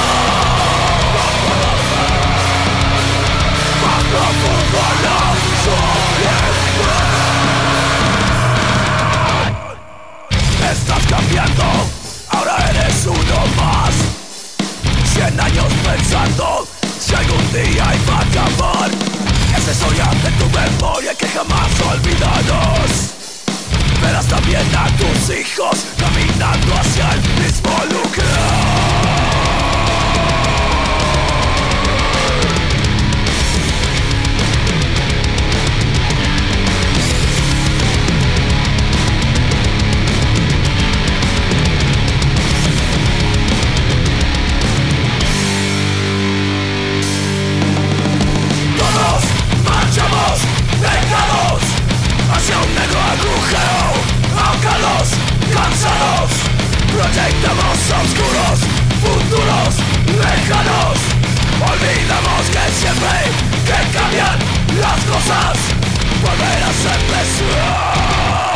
más profundo la soledad. Estás cambiando, ahora eres uno más. acabar. Esa historia de tu memoria que jamás olvidarás. Verás también a tus hijos caminando hacia el mismo lugar. Marchamos, dejados, hacia un negro agujero, ahogados, cansados, proyectamos oscuros, futuros, lejanos. Olvidamos que siempre que cambian las cosas, volverás a empezar.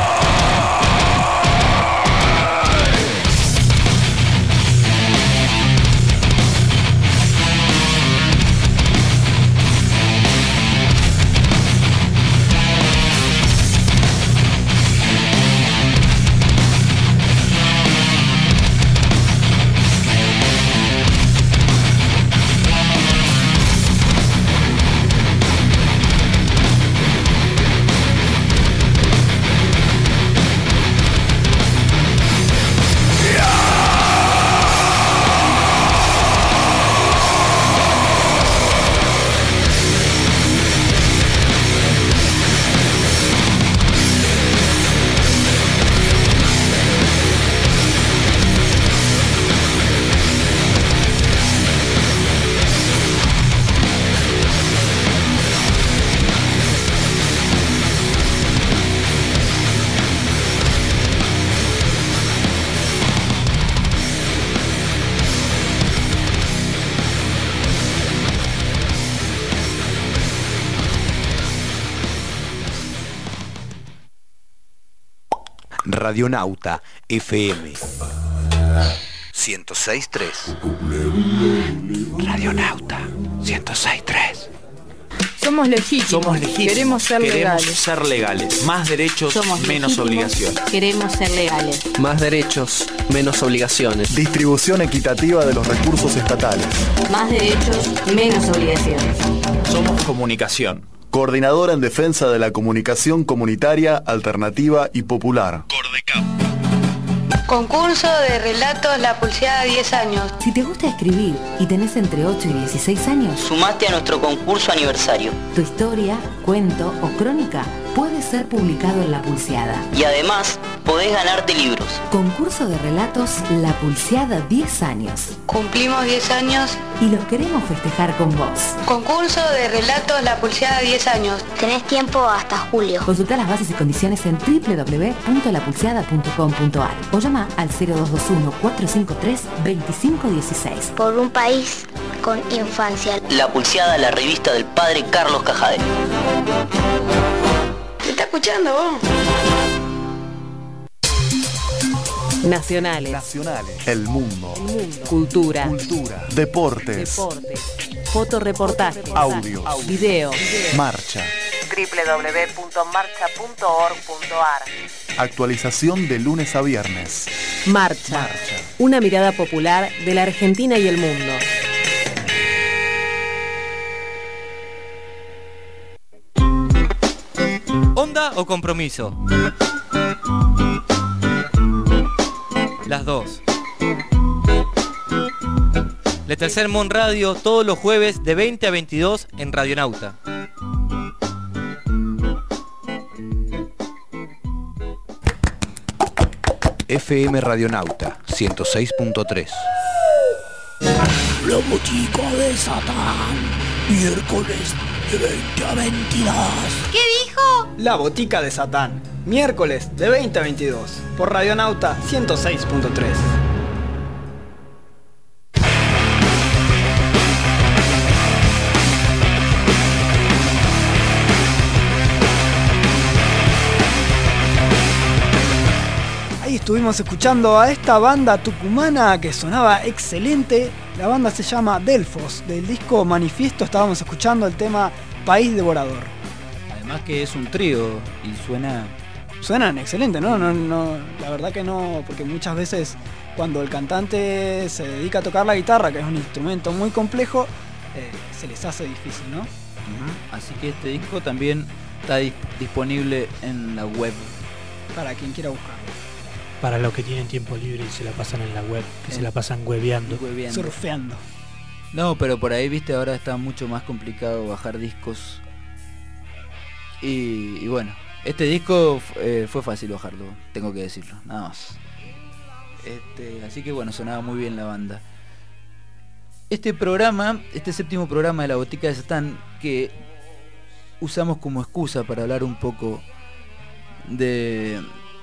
Radionauta F M ciento seis punto tres. Radionauta ciento seis punto tres. Somos legítimos. Somos legítimos. Queremos ser Queremos legales. ser legales. Más derechos, Somos menos legítimos. obligaciones. Queremos ser legales. Más derechos, menos obligaciones. Distribución equitativa de los recursos estatales. Más derechos, menos obligaciones. Somos comunicación. Coordinadora en defensa de la comunicación comunitaria, alternativa y popular. Concurso de relatos La Pulseada diez años. Si te gusta escribir y tenés entre ocho y dieciséis años, sumate a nuestro concurso aniversario. Tu historia, cuento o crónica puede ser publicado en La Pulseada. Y además, podés ganarte libros. Concurso de relatos La Pulseada diez años. Cumplimos diez años y los queremos festejar con vos. Concurso de relatos La Pulseada diez años. Tenés tiempo hasta julio. Consultá las bases y condiciones en doble u doble u doble u punto la pulseada punto com punto a r o llama al cero dos dos uno, cuatro cinco tres, dos cinco uno seis. Por un país con infancia. La Pulseada, la revista del padre Carlos Cajade. ¿Me está escuchando vos? Nacionales. Nacionales. El mundo. El mundo. Cultura. Cultura. Deportes. Deportes. Fotoreportajes. Audios. Video. Marcha. doble u doble u doble u punto marcha punto org punto a r. Actualización de lunes a viernes. Marcha. Marcha. Una mirada popular de la Argentina y el mundo. ¿Onda o compromiso? Las dos. Le Tercer Mon Radio todos los jueves de veinte a veintidós en Radionauta. F M Radionauta ciento seis punto tres. La botica de Satán, miércoles de veinte a veintidós. ¿Qué dijo? La Botica de Satán, miércoles de veinte a veintidós, por Radionauta ciento seis punto tres. Ahí estuvimos escuchando a esta banda tucumana que sonaba excelente. La banda se llama Delfos, del disco Manifiesto estábamos escuchando el tema País Devorador. Además que es un trío y suena... Suenan excelente, ¿no? No, no, la verdad que no, porque muchas veces cuando el cantante se dedica a tocar la guitarra, que es un instrumento muy complejo, eh, se les hace difícil, ¿no? Uh-huh. Así que este disco también está dis- disponible en la web. Para quien quiera buscarlo. Para los que tienen tiempo libre y se la pasan en la web, que eh, se la pasan webeando. webeando. Surfeando. No, pero por ahí, viste, ahora está mucho más complicado bajar discos. Y, y bueno, este disco eh, fue fácil bajarlo, tengo que decirlo, nada más. Este, así que bueno, sonaba muy bien la banda. Este programa, este séptimo programa de La Botica de Satán, que usamos como excusa para hablar un poco de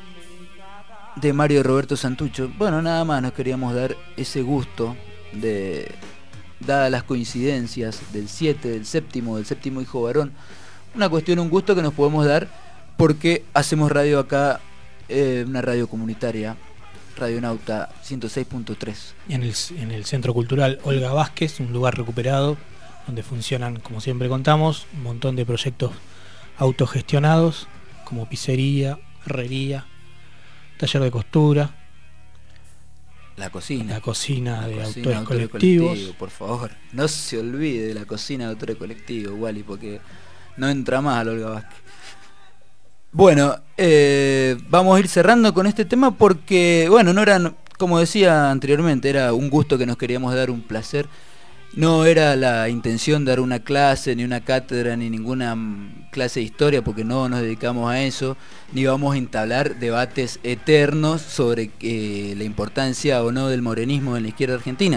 de Mario Roberto Santucho. Bueno, nada más nos queríamos dar ese gusto de, dadas las coincidencias del siete, del séptimo, del séptimo hijo varón, una cuestión, un gusto que nos podemos dar porque hacemos radio acá, eh, una radio comunitaria, Radionauta ciento seis punto tres. En el, en el Centro Cultural Olga Vázquez, un lugar recuperado donde funcionan, como siempre contamos, un montón de proyectos autogestionados como pizzería, herrería, taller de costura, la cocina, la cocina la de cocina autores, de autores colectivos. colectivos. Por favor, no se olvide de la cocina de autores colectivos, Wally, porque no entra más al Olga Vázquez. Bueno, eh, vamos a ir cerrando con este tema porque, bueno, no era, como decía anteriormente, era un gusto que nos queríamos dar, un placer. No era la intención dar una clase, ni una cátedra, ni ninguna clase de historia, porque no nos dedicamos a eso, ni vamos a entablar debates eternos sobre eh, la importancia o no del morenismo en la izquierda argentina.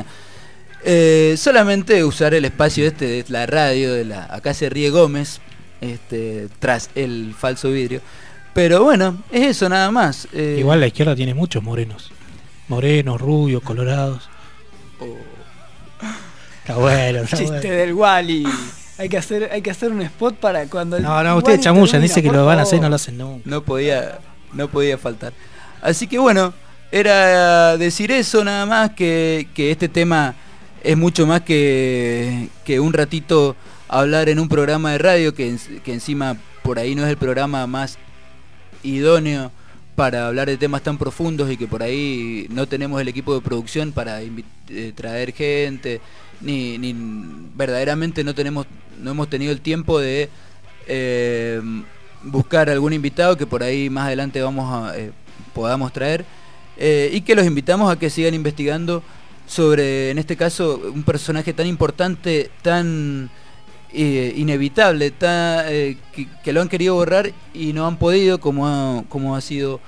Eh, solamente usar el espacio este de la radio, de la acá se ríe Gómez, este, tras el falso vidrio. Pero bueno, es eso nada más. Eh, Igual la izquierda tiene muchos morenos. Morenos, rubios, colorados. Oh. Está bueno, está Chiste bueno. del Wally. Hay que hacer, hay que hacer un spot para cuando el No, no, ustedes Wally chamullan, termina, dice que por lo van a favor. hacer y no lo hacen nunca. No podía, no podía faltar. Así que bueno, era decir eso nada más, que, que este tema es mucho más que, que un ratito hablar en un programa de radio, que, que encima por ahí no es el programa más idóneo para hablar de temas tan profundos y que por ahí no tenemos el equipo de producción para invi- eh, traer gente, ni, ni verdaderamente no tenemos, no hemos tenido el tiempo de eh, buscar algún invitado que por ahí más adelante vamos a eh, podamos traer, eh, y que los invitamos a que sigan investigando sobre, en este caso, un personaje tan importante, tan eh, inevitable, tan, eh, que, que lo han querido borrar y no han podido, como ha, como ha sido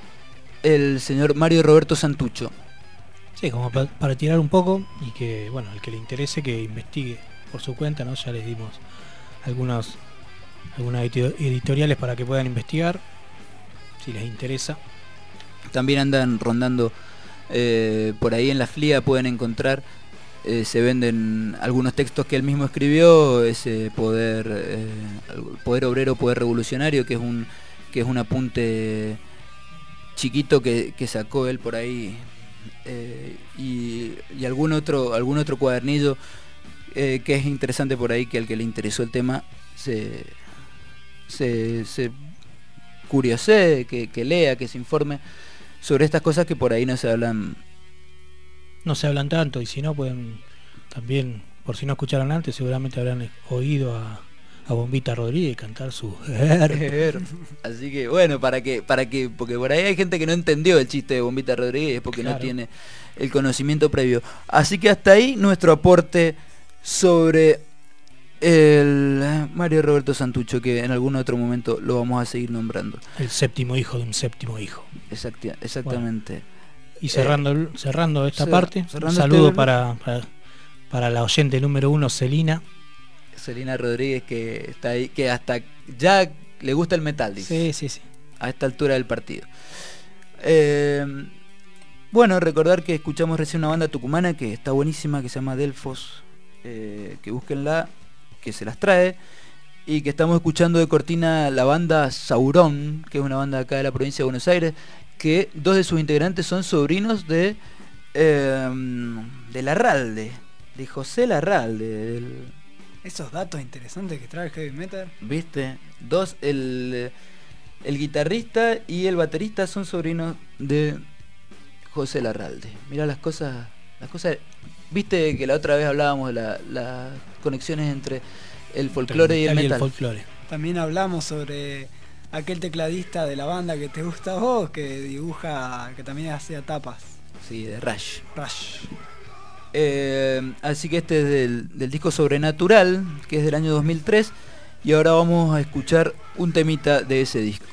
el señor Mario Roberto Santucho. Sí, como pa- para tirar un poco y que, bueno, al que le interese que investigue por su cuenta, ¿no? Ya les dimos algunos algunas edito- editoriales para que puedan investigar, si les interesa. También andan rondando eh, por ahí en la F L I A, pueden encontrar, eh, se venden algunos textos que él mismo escribió, ese poder, eh, poder obrero, poder revolucionario, que es un que es un apunte chiquito que, que sacó él por ahí, eh, y, y algún otro algún otro cuadernillo eh, que es interesante por ahí, que al que le interesó el tema se se, se curiosee, que, que lea, que se informe sobre estas cosas que por ahí no se hablan. No se hablan tanto, y si no pueden también, por si no escucharon antes, seguramente habrán oído a, a Bombita Rodríguez cantar su así que bueno, para que para que porque por ahí hay gente que no entendió el chiste de Bombita Rodríguez porque claro, no tiene el conocimiento previo. Así que hasta ahí nuestro aporte sobre el Mario Roberto Santucho, que en algún otro momento lo vamos a seguir nombrando. El séptimo hijo de un séptimo hijo. Exacti- exactamente. Bueno, y cerrando eh, cerrando esta cer- parte, cerrando un saludo este... para, para para la oyente número uno, Celina. Celina Rodríguez, que está ahí, que hasta ya le gusta el metal, dice. Sí, sí, sí. A esta altura del partido. Eh, bueno, recordar que escuchamos recién una banda tucumana que está buenísima, que se llama Delfos, eh, que búsquenla, que se las trae, y que estamos escuchando de cortina la banda Saurón, que es una banda acá de la provincia de Buenos Aires, que dos de sus integrantes son sobrinos de eh, de Larralde, de José Larralde, del... Esos datos interesantes que trae el heavy metal. ¿Viste? Dos, el, el guitarrista y el baterista son sobrinos de José Larralde. Mirá las cosas, las cosas Viste que la otra vez hablábamos de las la conexiones entre el folclore y el metal. Y el folclore. También hablamos sobre aquel tecladista de la banda que te gusta a vos, que dibuja, que también hacía tapas. Sí, de Rush. Rush. Eh, así que este es del, del disco Sobrenatural, que es del año dos mil tres, y ahora vamos a escuchar un temita de ese disco.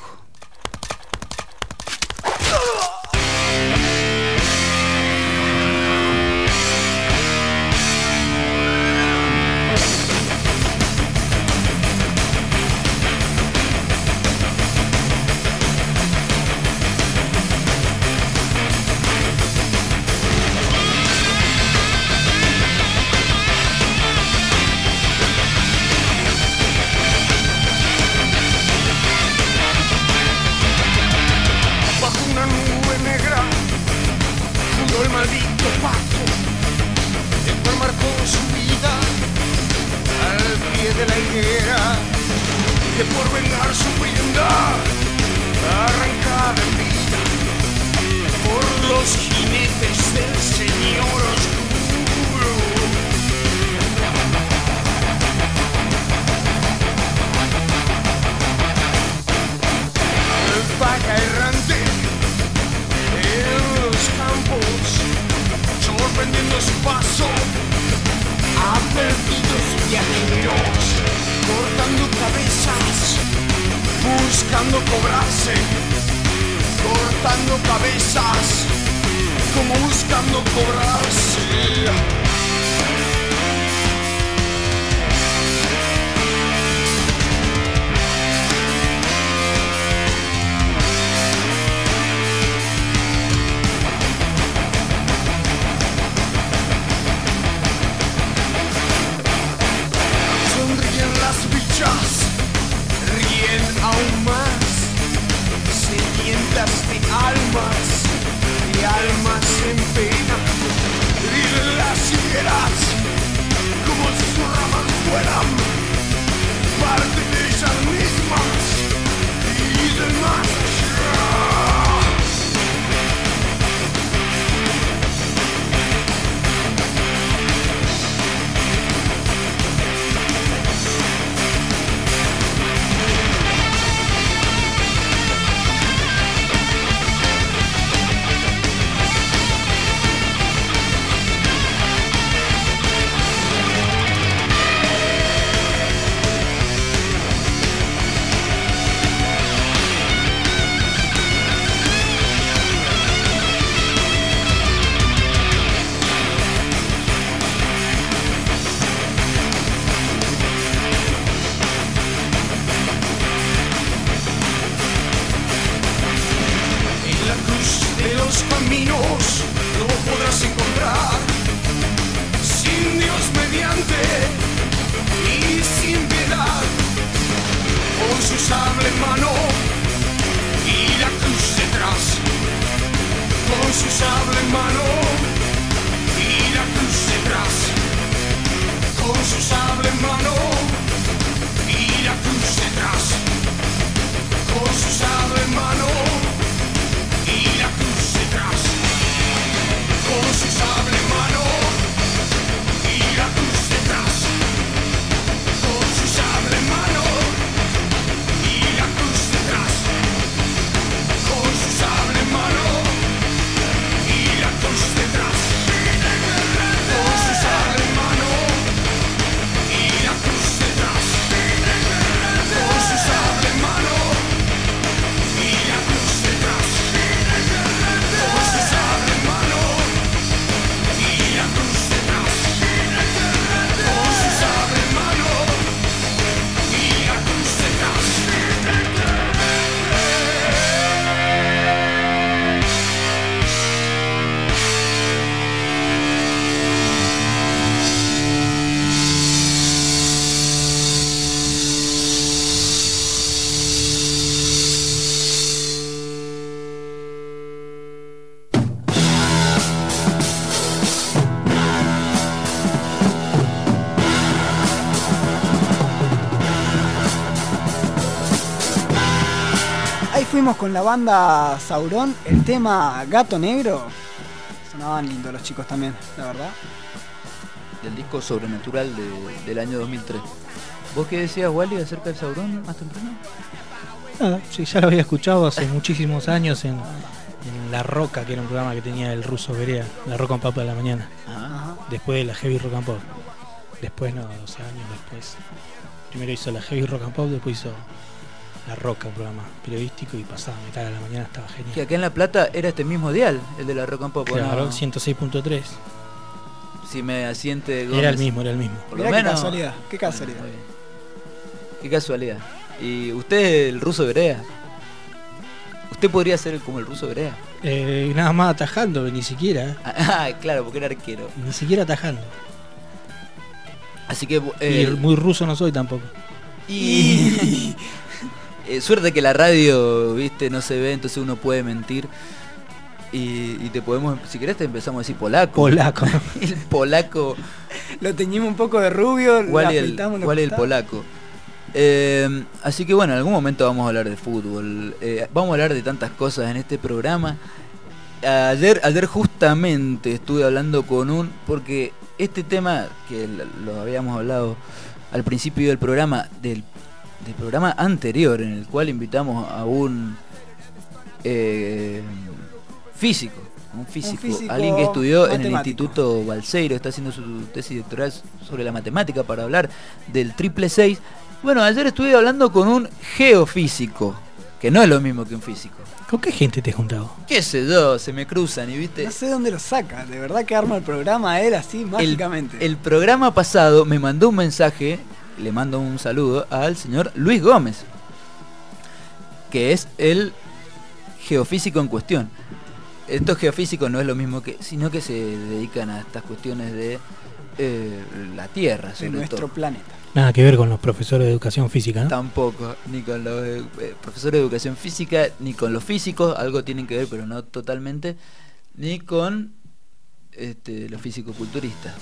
Fuimos con la banda Sauron, el tema Gato Negro. Sonaban lindos los chicos también, la verdad. del disco Sobrenatural de, del año dos mil tres. ¿Vos qué decías, Wally, acerca del Sauron más temprano? Nada, sí, ya lo había escuchado hace muchísimos años en, en La Roca, que era un programa que tenía el ruso Berea, La Rock and Pop de la mañana. Ajá. Después de la Heavy Rock and Pop. Después, no, doce años después. Primero hizo la Heavy Rock and Pop, después hizo La Roca, un programa periodístico, y pasaba metal a la mañana, estaba genial. Que acá en La Plata era este mismo dial, el de La Rock and Pop. Claro, ¿no? ciento seis punto tres. Si me asiente Gómez. Era el mismo, era el mismo. Mirá qué casualidad, qué casualidad. Bueno, qué casualidad. ¿Y usted, el ruso Berea? ¿Usted podría ser como el ruso Berea? Eh, nada más atajando, ni siquiera. ¿eh? Ah, claro, porque era arquero. Ni siquiera atajando. Así que... Eh, y muy ruso no soy tampoco. Y... eh, suerte que la radio, viste, no se ve, entonces uno puede mentir. Y, y te podemos, si querés te empezamos a decir polaco. Polaco. El polaco. Lo teñimos un poco de rubio, ¿Cuál es el, ¿cuál es el polaco? Eh, así que bueno, en algún momento vamos a hablar de fútbol. Eh, vamos a hablar de tantas cosas en este programa. Ayer, ayer justamente estuve hablando con un... Porque este tema, que lo habíamos hablado al principio del programa, del, del programa anterior, en el cual invitamos a un... Eh, Físico, un físico, un físico, alguien que estudió matemático. En el Instituto Balseiro, está haciendo su tesis doctoral sobre la matemática para hablar del triple seis. Bueno, ayer estuve hablando con un geofísico, que no es lo mismo que un físico. ¿Con qué gente te has juntado? Qué sé yo, se me cruzan y viste. No sé dónde lo saca, de verdad que arma el programa él así mágicamente. El, el programa pasado me mandó un mensaje, le mando un saludo al señor Luis Gómez, que es el geofísico en cuestión. Estos geofísicos no es lo mismo que, sino que se dedican a estas cuestiones de eh, la Tierra, sobre de nuestro todo. planeta. Nada que ver con los profesores de educación física, ¿no? Tampoco, ni con los eh, profesores de educación física, ni con los físicos, algo tienen que ver, pero no totalmente, ni con este, los físico-culturistas.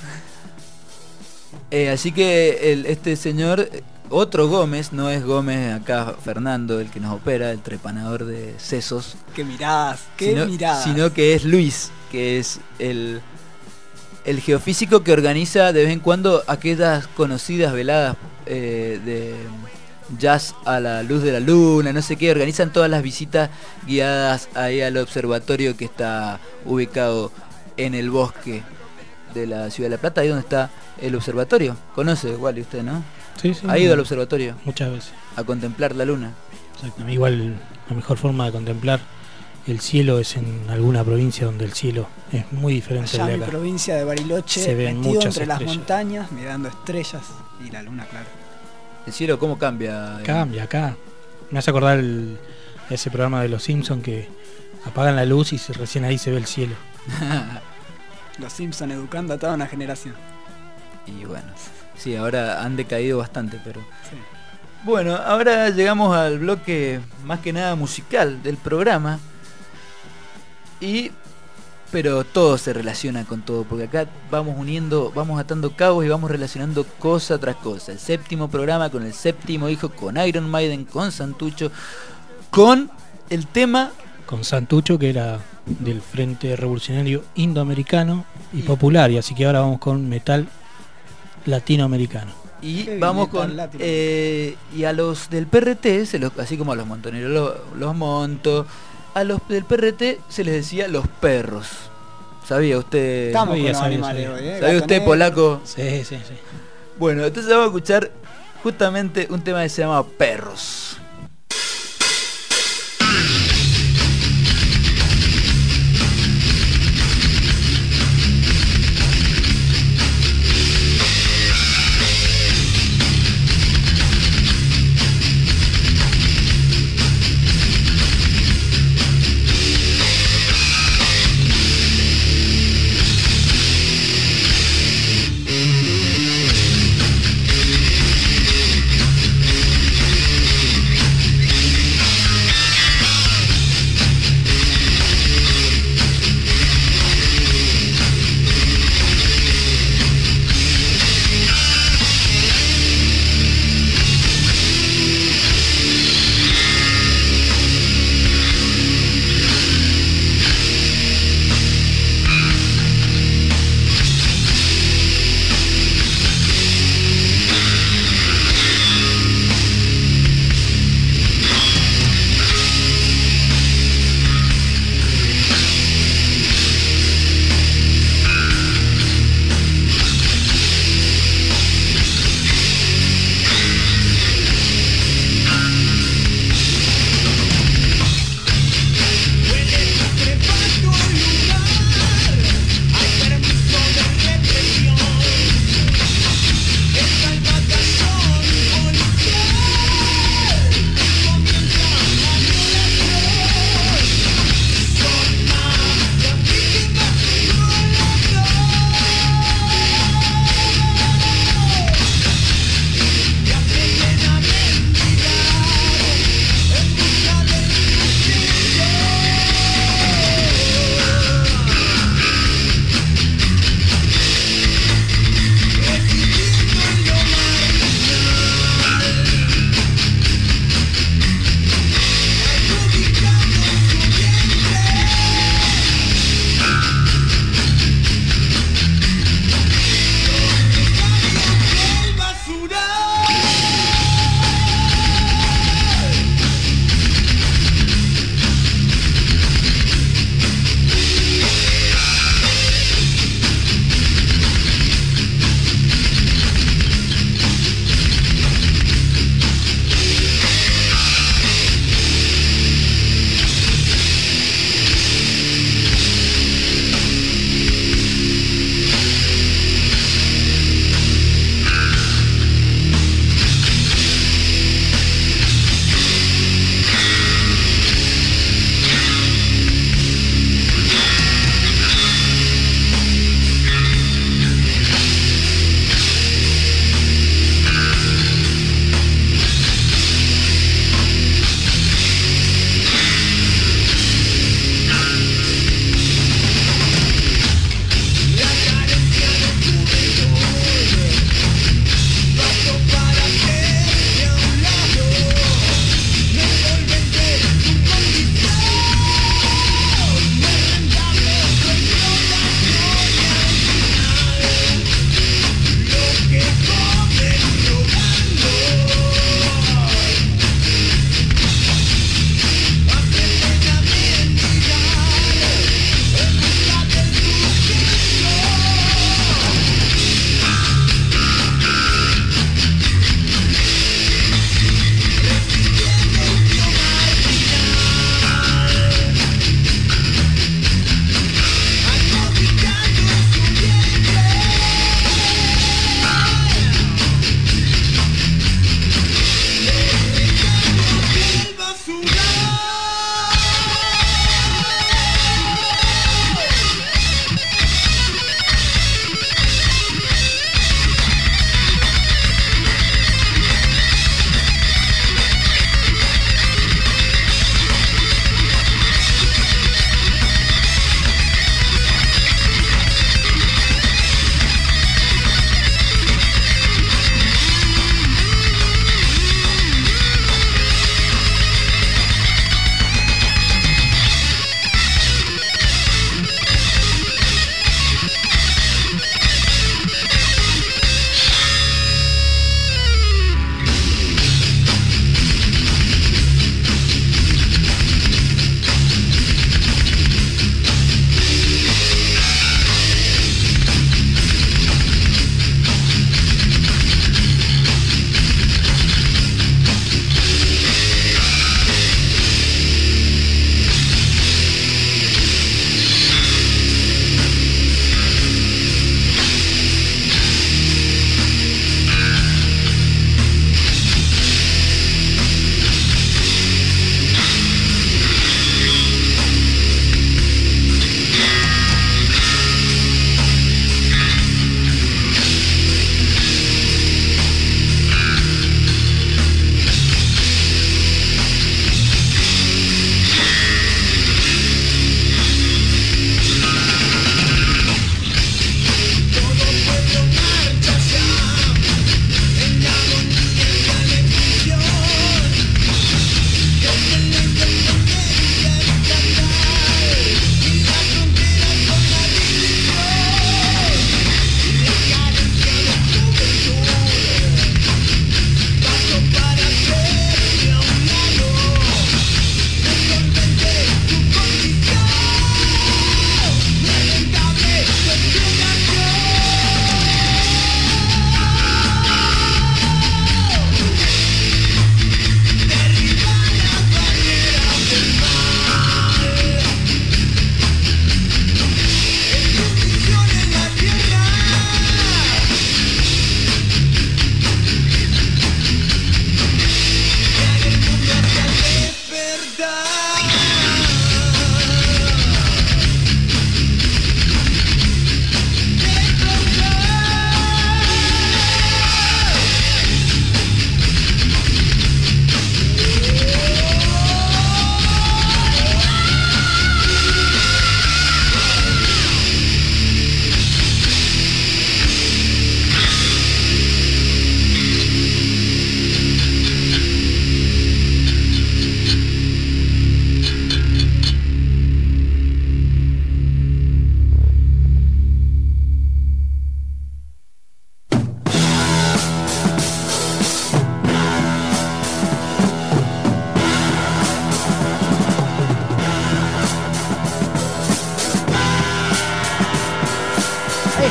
Eh, así que el, este señor, otro Gómez, no es Gómez acá Fernando, el que nos opera, el trepanador de sesos. Qué miradas, qué sino, miradas. Sino que es Luis, que es el, el geofísico que organiza de vez en cuando aquellas conocidas veladas eh, de jazz a la luz de la luna, no sé qué, organizan todas las visitas guiadas ahí al observatorio que está ubicado en el bosque de la ciudad de La Plata, ahí donde está el observatorio. ¿Conoce, Wally, usted, no? Sí, sí. ¿Ha ido al observatorio? Muchas veces. A contemplar la luna. Exacto. Igual la mejor forma de contemplar el cielo es en alguna provincia donde el cielo es muy diferente allá de en mi acá. provincia de Bariloche, se ven metido muchas entre estrellas. las montañas, mirando estrellas y la luna, claro. ¿El cielo cómo cambia? Cambia acá. Me hace acordar el, ese programa de los Simpsons que apagan la luz y se, recién ahí se ve el cielo. Los Simpsons educando a toda una generación. Y bueno, sí, ahora han decaído bastante, pero... Sí. Bueno, ahora llegamos al bloque más que nada musical del programa. Y... pero todo se relaciona con todo, porque acá vamos uniendo, vamos atando cabos y vamos relacionando cosa tras cosa. El séptimo programa con el séptimo hijo, con Iron Maiden, con Santucho, con el tema... Con Santucho, que era del Frente Revolucionario Indoamericano y, y popular, y así que ahora vamos con metal latinoamericano. Y vamos con eh, y a los del P R T, se los, así como a los montoneros los, los monto, a los del P R T se les decía los perros. ¿Sabía usted? Estamos sabía, con los sabía, animales sabía. hoy, ¿eh? ¿Sabía usted, polaco? Sí, sí, sí. Bueno, entonces vamos a escuchar justamente un tema que se llama Perros.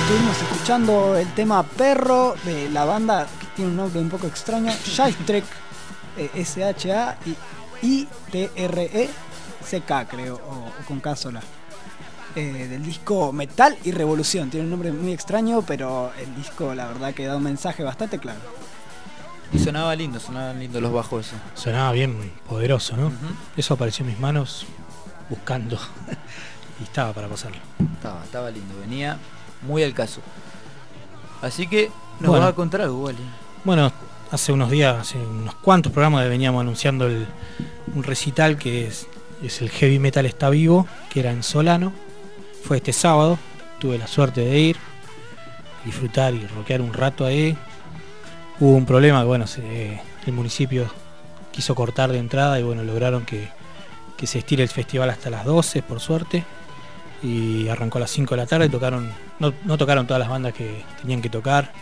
estuvimos escuchando el tema Perro de la banda que tiene un nombre un poco extraño, Shastrek, eh, S H A I T R E C K creo, o, o con K sola. Eh, del disco Metal y Revolución. Tiene un nombre muy extraño, pero el disco la verdad que da un mensaje bastante claro. Y sonaba lindo, sonaban lindos los bajos eso. Sonaba bien poderoso, ¿no? Uh-huh. Eso apareció en mis manos buscando y estaba para pasarlo. Estaba, estaba lindo, venía muy al caso. Así que nos bueno, vas a contar algo, Wally. Bueno, hace unos días, hace unos cuantos programas veníamos anunciando el, un recital que es, es el Heavy Metal Está Vivo, que era en Solano. Fue este sábado, tuve la suerte de ir, disfrutar y rockear un rato ahí. Hubo un problema que bueno, se, el municipio quiso cortar de entrada y bueno, lograron que, que se estire el festival hasta las doce, por suerte. Y arrancó a las cinco de la tarde, tocaron, no, no tocaron todas las bandas que tenían que tocar.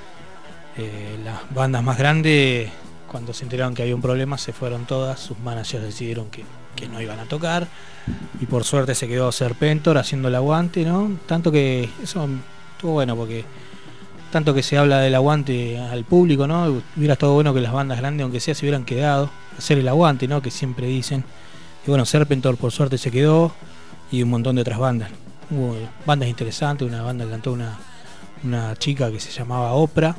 Eh, las bandas más grandes, cuando se enteraron que había un problema, se fueron todas, sus managers decidieron que, que no iban a tocar. Y por suerte se quedó Serpentor haciendo el aguante, ¿no? Tanto que eso estuvo bueno porque tanto que se habla del aguante al público, ¿no? Hubiera estado bueno que las bandas grandes, aunque sea, se hubieran quedado a hacer el aguante, ¿no? Que siempre dicen. Y bueno, Serpentor por suerte se quedó y un montón de otras bandas. Hubo bandas interesantes, una banda que cantó una, una chica que se llamaba Oprah,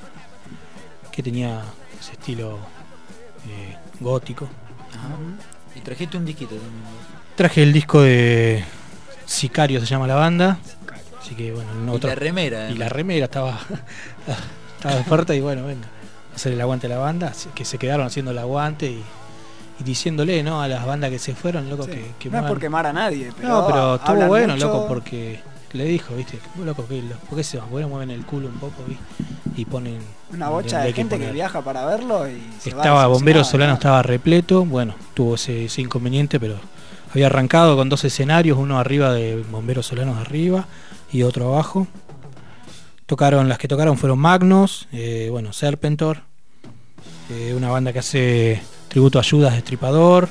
que tenía ese estilo eh, gótico. Ajá. Y trajiste un disquito también. Traje el disco de Sicario, se llama la banda. Así que bueno, y otro, la remera. Y la remera estaba estaba de oferta y bueno, venga, hacer el aguante a la banda, que se quedaron haciendo el aguante y, y diciéndole, ¿no? A las bandas que se fueron, loco, sí, que, que no muevan. Es por quemar a nadie, pero no, pero estuvo bueno, mucho. Loco, porque le dijo, viste, loco, que ¿por qué se van? Porque mueven el culo un poco, ¿viste? Y ponen una bocha de gente que, que viaja para verlo y se estaba Bombero Solano, estaba repleto, bueno, tuvo ese, ese inconveniente, pero había arrancado con dos escenarios, uno arriba de Bomberos Solanos arriba y otro abajo. Tocaron, las que tocaron fueron Magnus, eh, bueno, Serpentor, eh, una banda que hace tributo a Judas Destripador.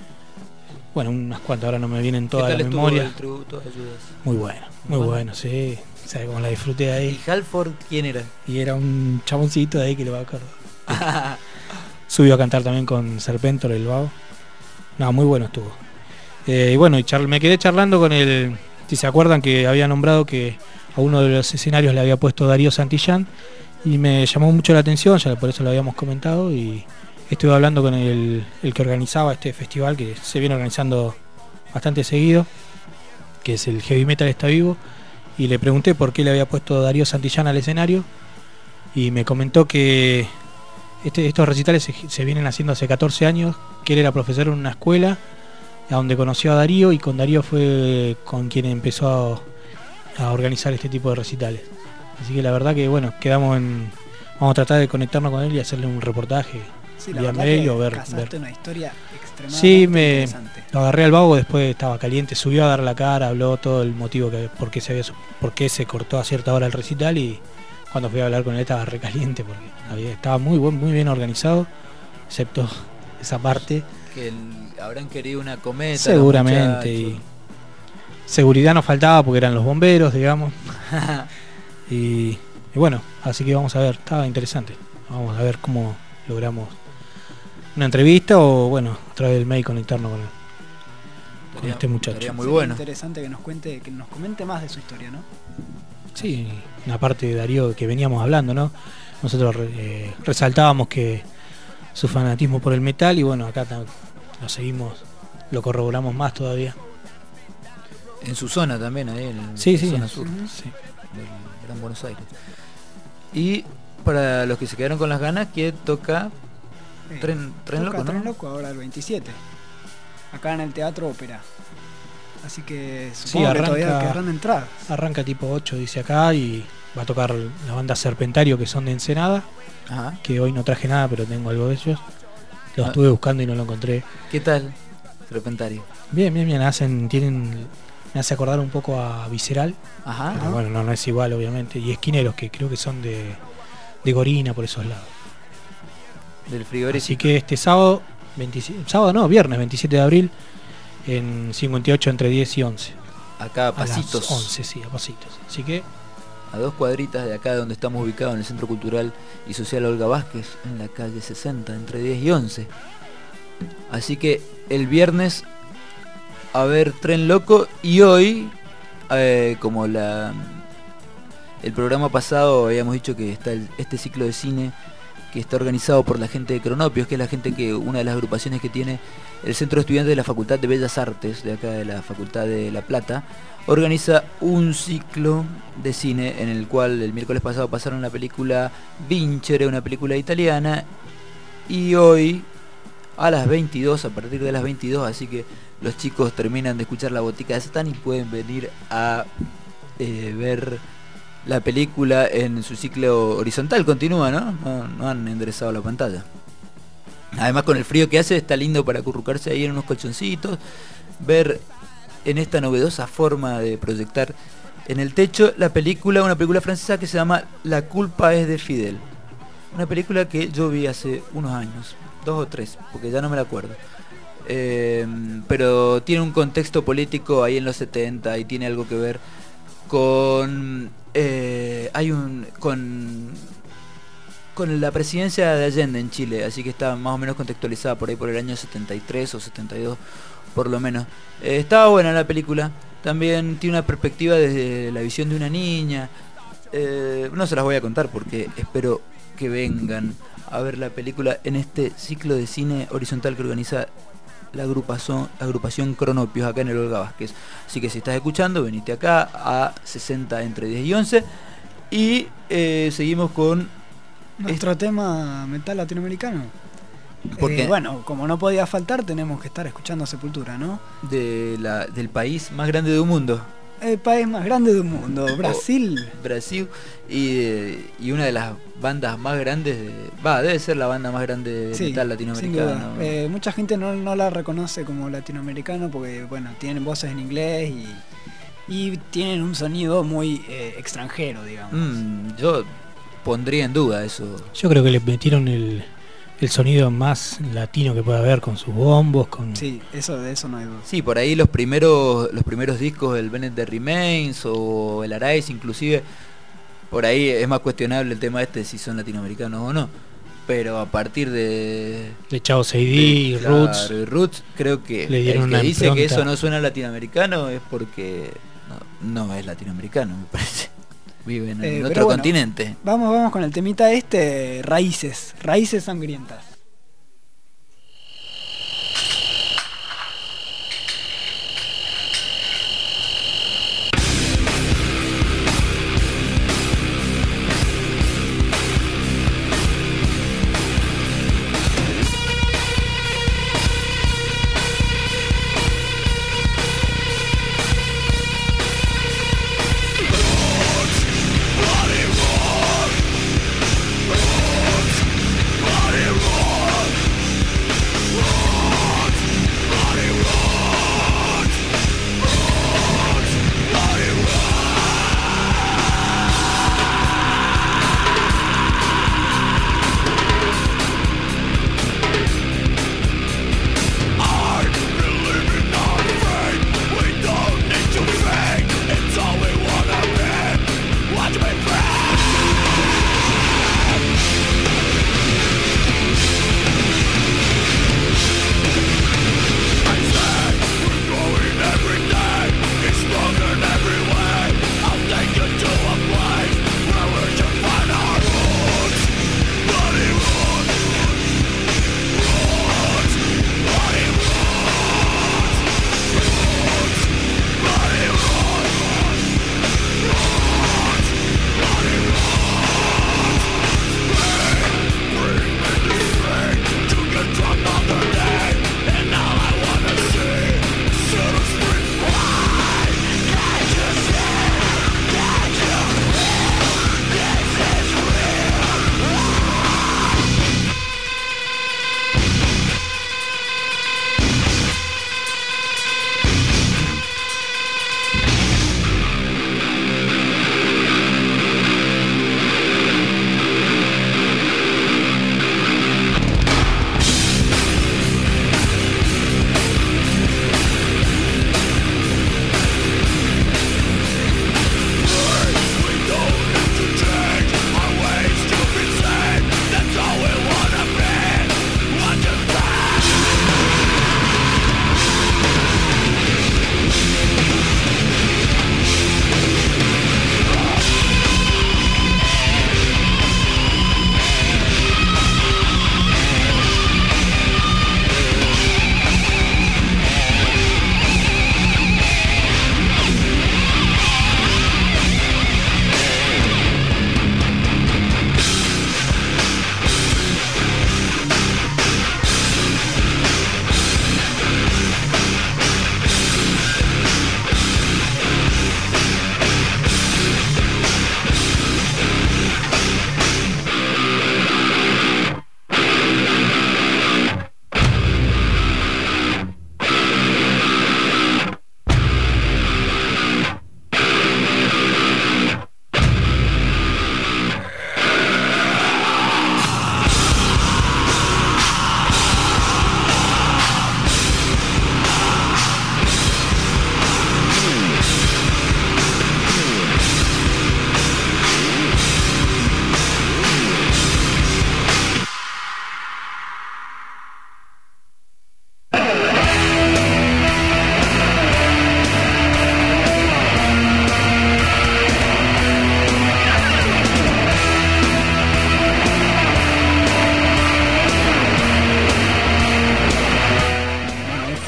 Bueno, unas cuantas, ahora no me vienen todas la memoria. El tributo a Judas? Muy bueno, muy bueno, bueno sí. ¿Sabes cómo la disfruté ahí? ¿Y Halford quién era? Y era un chaboncito de ahí que le va a acordar. Subió a cantar también con Serpentor, el vago. No, muy bueno estuvo. Eh, y bueno, y char- me quedé charlando con el... Si se acuerdan que había nombrado que a uno de los escenarios le había puesto Darío Santillán y me llamó mucho la atención, ya por eso lo habíamos comentado, y estuve hablando con el, el que organizaba este festival, que se viene organizando bastante seguido, que es el Heavy Metal Está Vivo, y le pregunté por qué le había puesto Darío Santillán al escenario y me comentó que este, estos recitales se, se vienen haciendo hace catorce años, que él era profesor en una escuela a donde conoció a Darío y con Darío fue con quien empezó a, a organizar este tipo de recitales. Así que la verdad que bueno, quedamos en... Vamos a tratar de conectarnos con él y hacerle un reportaje sí, la vía verdad mail que o ver... casaste ver. Una historia extremadamente sí, me interesante. Lo agarré al vago, después estaba caliente, subió a dar la cara, habló todo el motivo que por qué se había, por qué se cortó a cierta hora el recital y cuando fui a hablar con él estaba recaliente porque había, estaba muy buen, muy bien organizado, excepto esa parte. Que el, habrán querido una cometa. Seguramente. Y seguridad nos faltaba porque eran los bomberos, digamos. y, y bueno, así que vamos a ver, estaba interesante. Vamos a ver cómo logramos una entrevista o bueno, a través del mail conectarnos con, el, estaría, con este muchacho. Estaría muy bueno. Interesante que nos cuente, que nos comente más de su historia, ¿no? Sí, una parte de Darío que veníamos hablando, ¿no? Nosotros eh, resaltábamos que su fanatismo por el metal y bueno, acá lo seguimos, lo corroboramos más todavía. En su zona también, ahí en sí, la sí, zona en, sur sí. del Gran Buenos Aires. Y para los que se quedaron con las ganas, que toca eh, Tren, tren toca Loco, ¿no? Tren Loco ahora el veintisiete, acá en el Teatro Ópera. Así que supongo sí, arranca, que todavía quedarán entradas. Arranca tipo ocho, dice acá, y va a tocar la banda Serpentario, que son de Ensenada. Ajá. Que hoy no traje nada, pero tengo algo de ellos. Lo ah. estuve buscando y no lo encontré. ¿Qué tal, Serpentario? Bien, bien, bien. Hacen, tienen, me hace acordar un poco a Visceral. Ajá. Pero bueno, no, no es igual, obviamente. Y Esquineros, que creo que son de, de Gorina, por esos lados. Del frigorífico. Así que este sábado, veintisiete, sábado no, viernes veintisiete de abril, en cincuenta y ocho entre diez y once. Acá a pasitos. A las once, sí, a pasitos. Así que a dos cuadritas de acá donde estamos ubicados, en el Centro Cultural y Social Olga Vázquez, en la calle sesenta, entre diez y once. Así que el viernes a ver Tren Loco, y hoy, eh, como la el programa pasado habíamos dicho que está el, este ciclo de cine que está organizado por la gente de Cronopios, que es la gente que, una de las agrupaciones que tiene el Centro de Estudiantes de la Facultad de Bellas Artes, de acá de la Facultad de La Plata, organiza un ciclo de cine en el cual el miércoles pasado pasaron la película Vincere, una película italiana, y hoy a las veintidós, a partir de las veintidós, así que los chicos terminan de escuchar La Botica de Satán y pueden venir a eh, ver la película en su ciclo horizontal. Continúa, ¿no? ¿no? No han enderezado la pantalla. Además, con el frío que hace, está lindo para acurrucarse ahí en unos colchoncitos, ver en esta novedosa forma de proyectar en el techo la película, una película francesa que se llama La culpa es de Fidel. Una película que yo vi hace unos años, dos o tres, porque ya no me la acuerdo. Eh, pero tiene un contexto político ahí en los setenta y tiene algo que ver con eh, hay un con con la presidencia de Allende en Chile, así que está más o menos contextualizada por ahí por el año setenta y tres o setenta y dos por lo menos. Eh, estaba buena la película, también tiene una perspectiva desde la visión de una niña. Eh, no se las voy a contar porque espero que vengan a ver la película en este ciclo de cine horizontal que organiza la agrupación, agrupación Cronopios acá en el Olga Vázquez. Así que si estás escuchando, venite acá a sesenta entre diez y once. Y eh, seguimos con nuestro este... tema metal latinoamericano. Porque eh, bueno, como no podía faltar, tenemos que estar escuchando Sepultura, ¿no? De la, del país más grande del mundo. El país más grande del mundo, Brasil. Oh, Brasil. Y, y una de las bandas más grandes de... Va, debe ser la banda más grande de sí, metal latinoamericano. Eh, mucha gente no, no la reconoce como latinoamericano porque, bueno, tienen voces en inglés y, y tienen un sonido muy eh, extranjero, digamos. Mm, yo pondría en duda eso. Yo creo que le metieron el... el sonido más latino que puede haber, con sus bombos, con... Sí, eso, de eso no hay duda. Sí, por ahí los primeros los primeros discos, el Bennett the Remains o el Arise inclusive, por ahí es más cuestionable el tema este si son latinoamericanos o no. Pero a partir de... De Chao Seidí y Roots. Claro, Roots, creo que le dieron el que una dice impronta. Que eso no suena latinoamericano es porque no, no es latinoamericano, me parece. Viven en eh, otro bueno, continente. Vamos, vamos con el temita este, Raíces, Raíces Sangrientas. Body rock.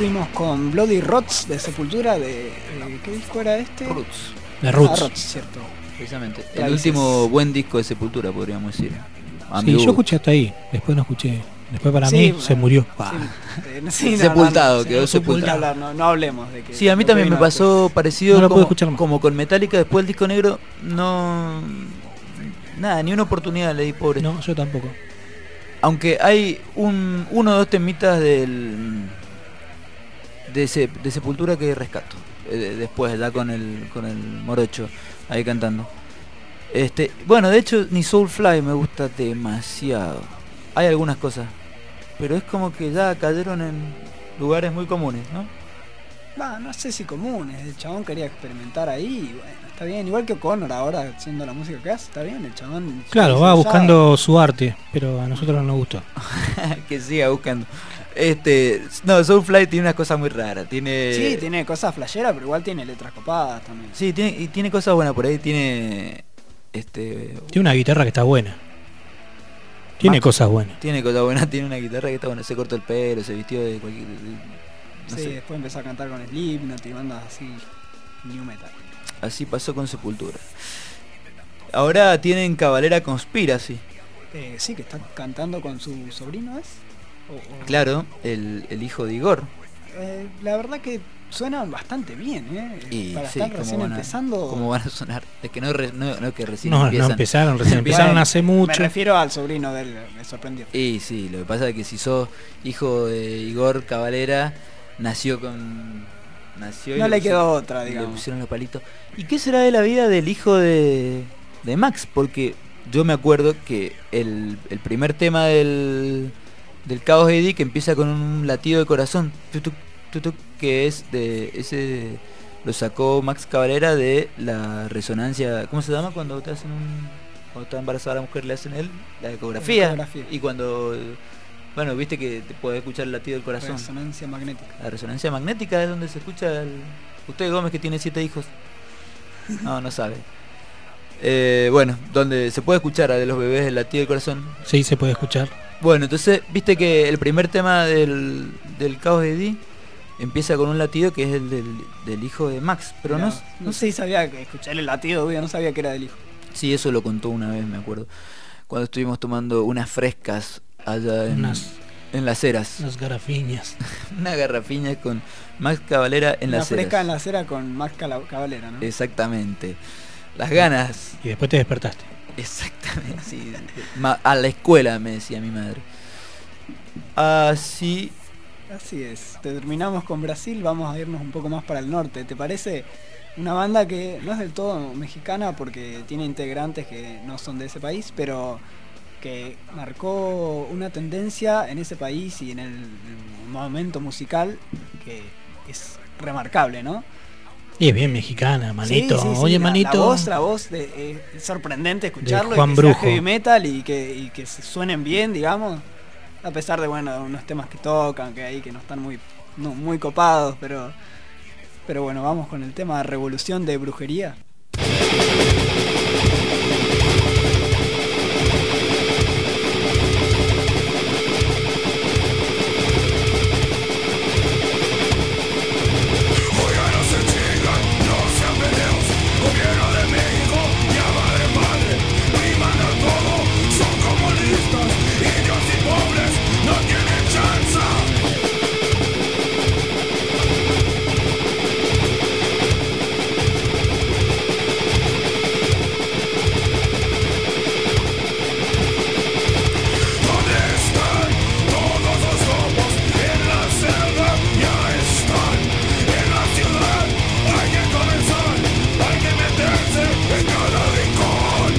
fuimos con Bloody Rots de Sepultura, de, de ¿qué disco era este? Roots. De Roots. Ah, Roots, cierto. Precisamente. Raíces. El último buen disco de Sepultura, podríamos decir. A mi Sí, yo gusto. escuché hasta ahí, después no escuché. Después para Sí, mí bueno, se murió. Sí, eh, sí, no, Sepultado, no, no, quedó sí, sepultado. hablar, No, no hablemos de que. Sí, a mí lo que también me vino pasó después. parecido No lo pude como, escuchar más. como con Metallica, después del disco negro, no... Nada, ni una oportunidad le di, pobre. No, yo tampoco. Aunque hay un, uno o dos temitas del de, Se- de Sepultura que rescato. eh, después, ya con el, con el morocho ahí cantando. Este, bueno, de hecho, ni Soulfly me gusta demasiado. Hay algunas cosas, pero es como que ya cayeron en lugares muy comunes, ¿no? Va, no sé si comunes. El chabón quería experimentar ahí. Y bueno, está bien. Igual que Connor ahora haciendo la música que hace, está bien. El chabón. Claro, ya- va ya- buscando su arte, pero a nosotros no nos gustó. Que siga buscando. Este, no, Soulfly tiene unas cosas muy raras. Tiene, Sí, tiene cosas flasheras, pero igual tiene letras copadas también. sí, tiene, y tiene cosas buenas por ahí. Tiene, este, Tiene una guitarra que está buena. Tiene Max- cosas buenas. Tiene cosas buenas, tiene una guitarra que está buena. Se cortó el pelo, se vistió de cualquier, de- no Sí, sé. después empezó a cantar con Slipknot y bandas así, new metal. Así pasó con Sepultura. Ahora tienen Cavalera Conspiracy. Eh, sí, que está cantando con su sobrino, ¿es? O- o- Claro, el, el hijo de Igor. Eh, la verdad que suenan bastante bien, ¿eh? Y Para sí, estar ¿cómo recién van a- empezando. ¿Cómo van a sonar? Es que no, re- no, no que recién No, no empiezan. empezaron, recién empezaron Bueno, hace mucho. Me refiero al sobrino de él, me sorprendió. Y sí, lo que pasa es que si sos hijo de Igor Cavalera, nació con... Nació y No le pusieron- quedó otra, Le digamos. pusieron los palitos. ¿Y qué será de la vida del hijo de, de Max? Porque yo me acuerdo que el, el primer tema del, del Chaos A D que empieza con un latido de corazón, tutuc, tutuc, que es de ese lo sacó Max Cavalera de la resonancia, ¿cómo se llama? Cuando te hacen un cuando está embarazada la mujer le hacen él la ecografía, La ecografía. y cuando bueno, viste que te puede escuchar el latido del corazón. Resonancia magnética. La resonancia magnética es donde se escucha el... Usted, Gómez, que tiene siete hijos. No, no sabe. Eh, bueno, donde se puede escuchar a de los bebés el latido del corazón. Sí, se puede escuchar. Bueno, entonces, viste que el primer tema del, del Chaos de Eddie empieza con un latido que es el del, del hijo de Max. Pero no, no, no sé si sabía que escuchar el latido, obvio, no sabía que era del hijo. Sí, eso lo contó una vez, me acuerdo. Cuando estuvimos tomando unas frescas allá en, Unas- en Las Heras. Unas garrafiñas. Una garrafiña con Max Cavalera en Una Las fresca Heras. en la acera con Max Cala- Cavalera, ¿no? Exactamente. Las ganas. Y después te despertaste. Exactamente, sí. Ma- a la escuela, me decía mi madre. Así. Así es. Terminamos con Brasil, vamos a irnos un poco más para el norte. ¿Te parece? Una banda que no es del todo mexicana porque tiene integrantes que no son de ese país, pero que marcó una tendencia en ese país y en el, el momento musical que es remarcable, ¿no? Y es bien mexicana, manito. Sí, sí, sí, Oye, la, manito. La voz, la voz de, eh, es sorprendente escucharlo. De Juan y que sea Brujo. heavy metal y que, y que se suenen bien, digamos. A pesar de, bueno, de unos temas que tocan, que ahí que no están muy, no, muy copados, pero, pero bueno, vamos con el tema Revolución de Brujería. Oigan, no se chingan, no sean pendejos. Gobierno de México llama de madre y manda todo. Son comunistas, indios y pobres no tienen chance. ¿Dónde están todos los lobos? En la selva ya están. En la ciudad hay que comenzar, hay que meterse en cada rincón.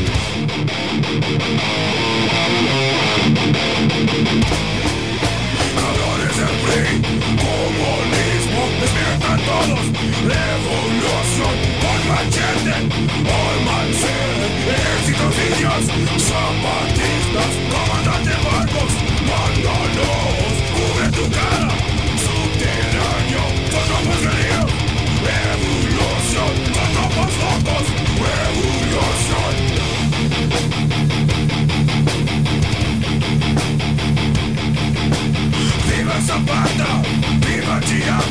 Cabrones del P R I, comunismo, despiertan todos. Revolución por machete, por mancera, ejércitos indios, zapatistas, comandante barcos, mándalos, cubre tu cara, subterráneo, todo porquería. Revolución, tocamos locos, revolución. Viva Zapata, viva Chia,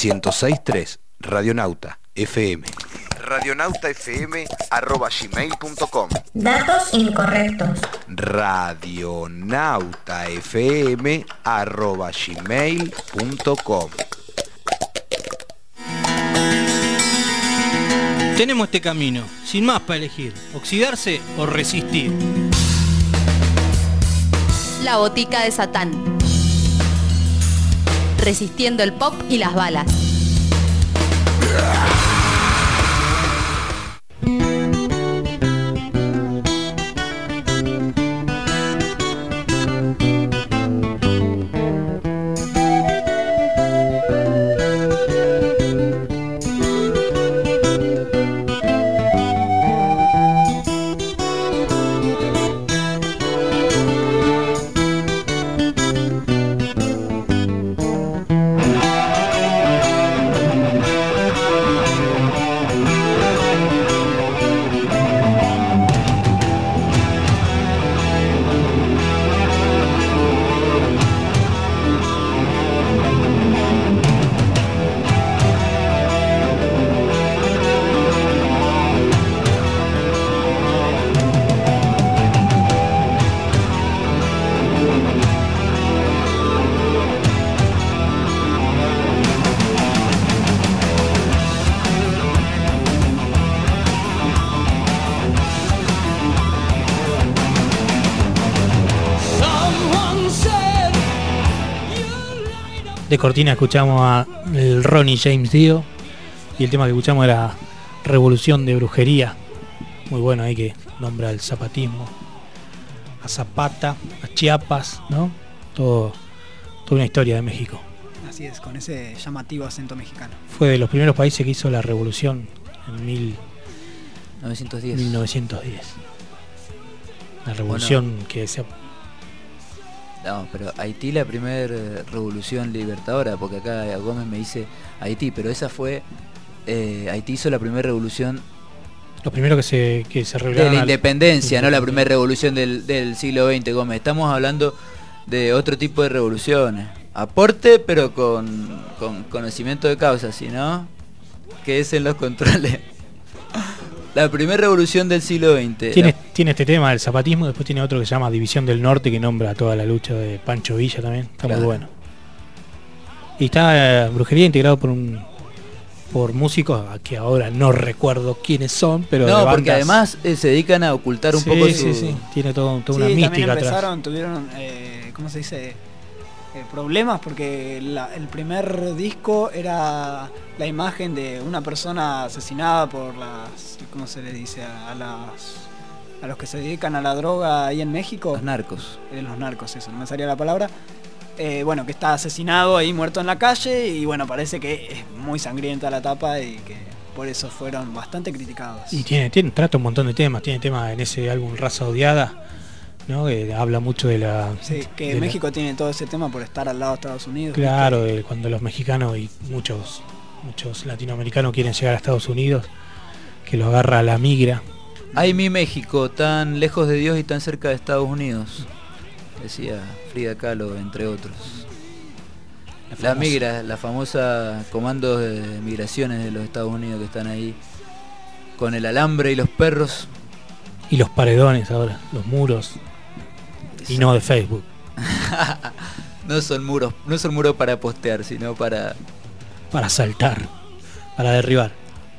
ciento seis punto tres Radionauta F M. radionautafm arroba gmail punto com. Datos incorrectos. radionautafm arroba gmail punto com. Tenemos este camino, sin más para elegir, oxidarse o resistir. La botica de Satán. Resistiendo el pop y las balas. De cortina escuchamos a el Ronnie James Dio y el tema que escuchamos era Revolución de Brujería, muy bueno ahí, que nombra el zapatismo, a Zapata, a Chiapas, ¿no? Todo, toda una historia de México. Así es, con ese llamativo acento mexicano. Fue de los primeros países que hizo la revolución en mil novecientos diez. mil novecientos diez. La revolución bueno. que se No, pero Haití la primera revolución libertadora, porque acá Gómez me dice Haití, pero esa fue, eh, Haití hizo la primera revolución. Lo primero que se, que se rebelaron de la independencia, al... no la primera revolución del, del siglo veinte, Gómez. Estamos hablando de otro tipo de revoluciones. Aporte, pero con, con conocimiento de causa, ¿sí, no? Que es en los controles. La primera revolución del siglo veinte. Tiene, la... tiene este tema del zapatismo, después tiene otro que se llama División del Norte, que nombra toda la lucha de Pancho Villa también. Está claro. Muy bueno. Y está eh, Brujería integrado por un por músicos a que ahora no recuerdo quiénes son, pero no, de bandas... porque además eh, se dedican a ocultar un sí, poco sí, su... sí, tiene todo, toda sí, una mística también empezaron, atrás. Tuvieron, eh, ¿cómo se dice? Eh, problemas porque la, el primer disco era la imagen de una persona asesinada por las, ¿cómo se le dice? A, a las a los que se dedican a la droga ahí en México. Los narcos. Eh, los narcos, eso, no me salía la palabra. Eh, bueno, que está asesinado ahí, muerto en la calle, y bueno, parece que es muy sangrienta la tapa y que por eso fueron bastante criticados. Y tiene, tiene trata un montón de temas, tiene temas en ese álbum Raza Odiada, ¿no? Que habla mucho de la... Sí, que México la... tiene todo ese tema por estar al lado de Estados Unidos. Claro, de cuando los mexicanos y muchos muchos latinoamericanos quieren llegar a Estados Unidos, que lo agarra la migra. Ay, mi México, tan lejos de Dios y tan cerca de Estados Unidos, decía Frida Kahlo, entre otros. La, la migra, la famosa comandos de migraciones de los Estados Unidos que están ahí con el alambre y los perros. Y los paredones ahora, los muros. Exacto. Y no de Facebook. No son muros, no son muros para postear, sino para... Para saltar, para derribar.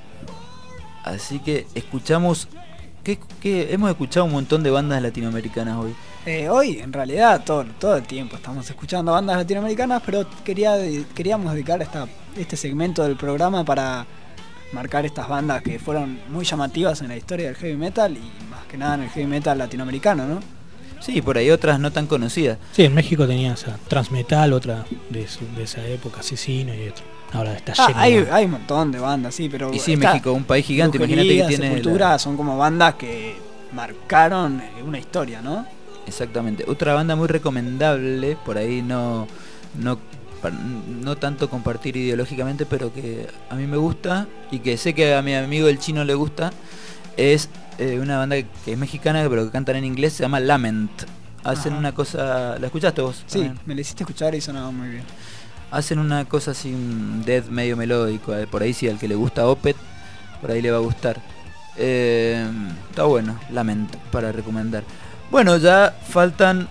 Así que escuchamos... ¿Qué, qué? Hemos escuchado un montón de bandas latinoamericanas hoy. Eh, hoy, en realidad, todo, todo el tiempo estamos escuchando bandas latinoamericanas, pero quería queríamos dedicar esta, este segmento del programa para marcar estas bandas que fueron muy llamativas en la historia del heavy metal y más que nada en el heavy metal latinoamericano, ¿no? Sí, por ahí otras no tan conocidas. Sí, en México tenía esa Transmetal, otra de, su, de esa época, Asesino y otra. Ahora está ah, lleno. Hay, de... hay un montón de bandas, sí, pero... Y sí, México, un país gigante, imagínate que tiene... Sepultura, la... son como bandas que marcaron una historia, ¿no? Exactamente. Otra banda muy recomendable, por ahí no, no, no tanto compartir ideológicamente, pero que a mí me gusta y que sé que a mi amigo el chino le gusta, es eh, una banda que es mexicana, pero que cantan en inglés, se llama Lament. Hacen Ajá. una cosa... ¿La escuchaste vos? Sí, también. Me la hiciste escuchar y sonaba muy bien. hacen una cosa así, un death medio melódico, eh, por ahí si al que le gusta Opeth, por ahí le va a gustar. Eh, está bueno, Lamento, para recomendar. Bueno, ya faltan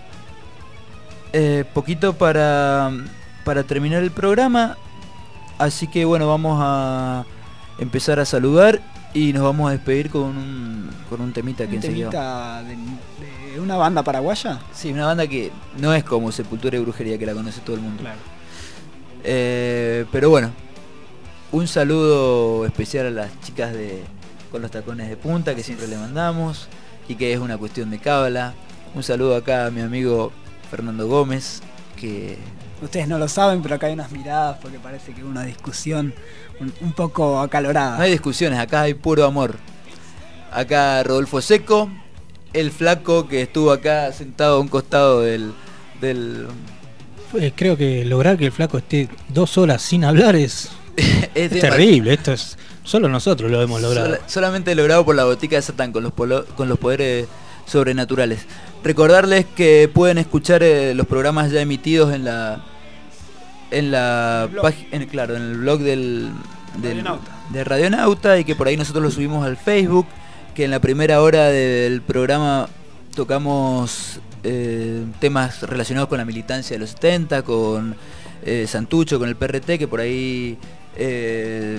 eh, poquito para, para terminar el programa, así que bueno, vamos a empezar a saludar y nos vamos a despedir con un, con un temita que ¿Un enseguida. temita de, de una banda paraguaya? Sí, una banda que no es como Sepultura y Brujería, que la conoce todo el mundo. Claro. Eh, pero bueno, un saludo especial a las chicas de Con los Tacones de Punta, que siempre le mandamos, y que es una cuestión de cábala. Un saludo acá a mi amigo Fernando Gómez, que... Ustedes no lo saben, pero acá hay unas miradas porque parece que hubo una discusión un, un poco acalorada. No hay discusiones, acá hay puro amor. Acá Rodolfo Seco, el flaco que estuvo acá sentado a un costado del... del... Pues creo que lograr que el flaco esté dos horas sin hablar es, es, es terrible. Esto es solo nosotros lo hemos logrado. Sol, solamente logrado por la botica de Satán con los, polo, con los poderes sobrenaturales. Recordarles que pueden escuchar eh, los programas ya emitidos en la en la página, claro, en el blog del, del Radionauta. de Radionauta, y que por ahí nosotros lo subimos al Facebook, que en la primera hora del programa tocamos eh, temas relacionados con la militancia de los setenta, con eh, Santucho, con el P R T, que por ahí eh,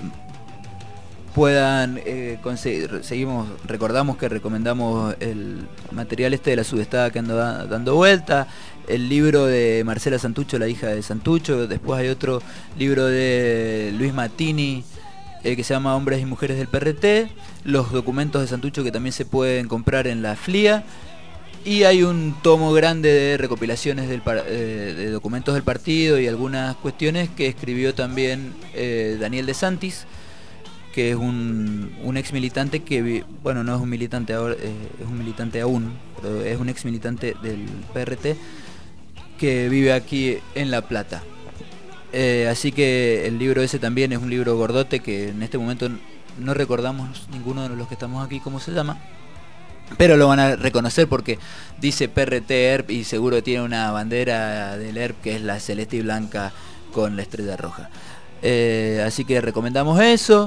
puedan eh, conseguir. Seguimos, recordamos que recomendamos el material este de La Sudestada que anda da, dando vuelta, el libro de Marcela Santucho, la hija de Santucho. Después hay otro libro de Luis Mattini eh, que se llama Hombres y Mujeres del P R T, los documentos de Santucho que también se pueden comprar en la F L I A, y hay un tomo grande de recopilaciones del par, eh, de documentos del partido y algunas cuestiones que escribió también eh, Daniel De Santis, que es un, un ex militante que, bueno, no es un militante ahora, eh, es un militante aún, pero es un ex militante del P R T que vive aquí en La Plata. Eh, así que el libro ese también es un libro gordote que en este momento no recordamos ninguno de los que estamos aquí cómo se llama, pero lo van a reconocer porque dice P R T E R P y seguro tiene una bandera del E R P que es la celeste y blanca con la estrella roja. Eh, así que recomendamos eso.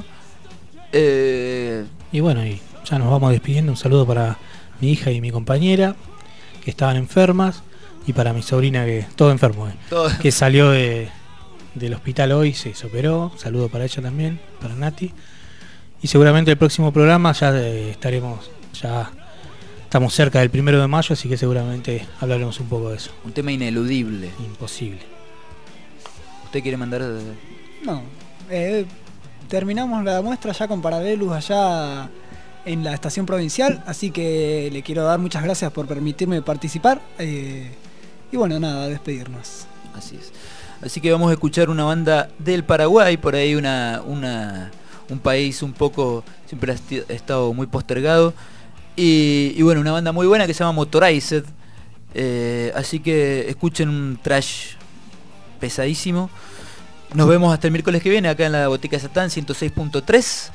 Eh... Y bueno, y ya nos vamos despidiendo. Un saludo para mi hija y mi compañera que estaban enfermas, y para mi sobrina que todo enfermo, eh, todo. que salió de, del hospital hoy, se operó. Un saludo para ella también, para Nati. Y seguramente el próximo programa ya eh, estaremos, ya estamos cerca del primero de mayo, así que seguramente hablaremos un poco de eso. Un tema ineludible. Imposible. ¿Usted quiere mandar? No. Eh, terminamos la muestra ya con Paralelus allá en la estación provincial, así que le quiero dar muchas gracias por permitirme participar. Eh, y bueno, nada, despedirnos. Así es. Así que vamos a escuchar una banda del Paraguay, por ahí una, una un país un poco, siempre ha estado muy postergado. Y, y bueno, una banda muy buena que se llama Motorized. Eh, así que escuchen un trash pesadísimo. Nos vemos hasta el miércoles que viene acá en la Botica de Satán ciento seis punto tres.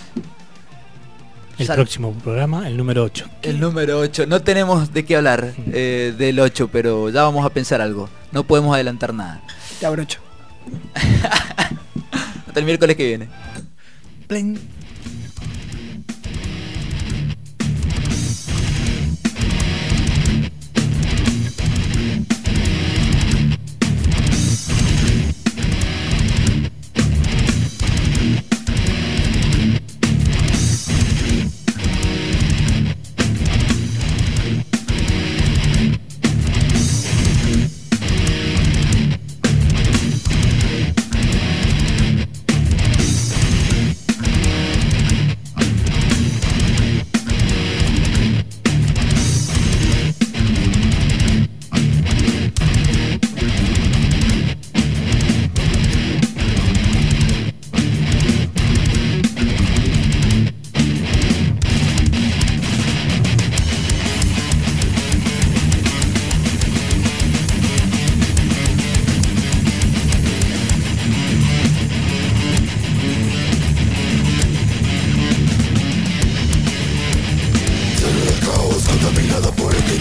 El Sal- próximo programa, el número ocho. El número ocho. No tenemos de qué hablar eh, del ocho, pero ya vamos a pensar algo. No podemos adelantar nada. Te abrocho. Hasta el miércoles que viene. Pling.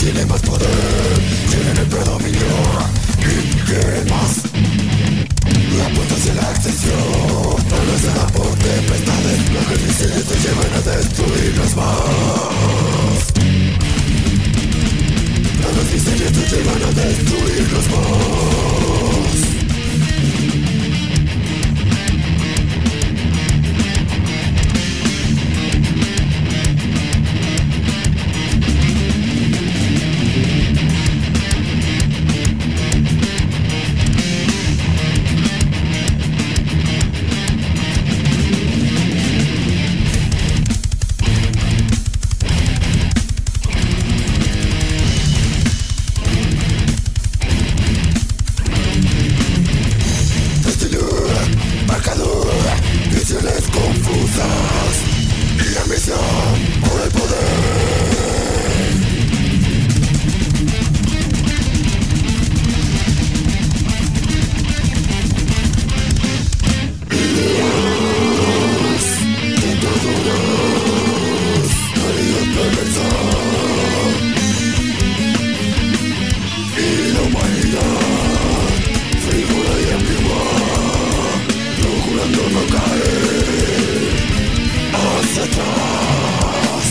Tienen el predominio y quieren más. La puerta hacia la extinción, atravesada por tempestades. Los que miserios te llevan a destruirnos más. Los misterios te llevan a destruirnos más. Visiones confusas y ambición por el poder. Ideas, tentadoras, calidad perversa y la humanidad frívola y ambigua, procurando no caer hacia atrás.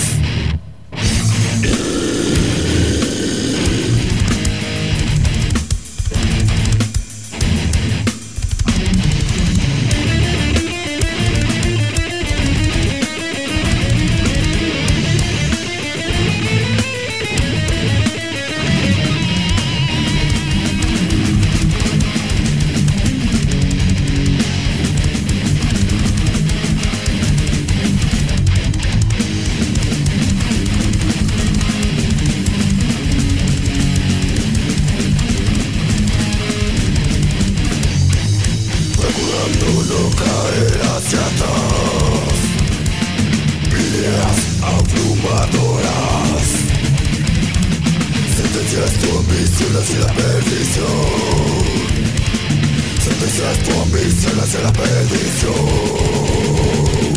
No caer hacia atrás. Ideas abrumadoras, sentencias tu ambición hacia la perdición. Sentencias tu ambición hacia la perdición.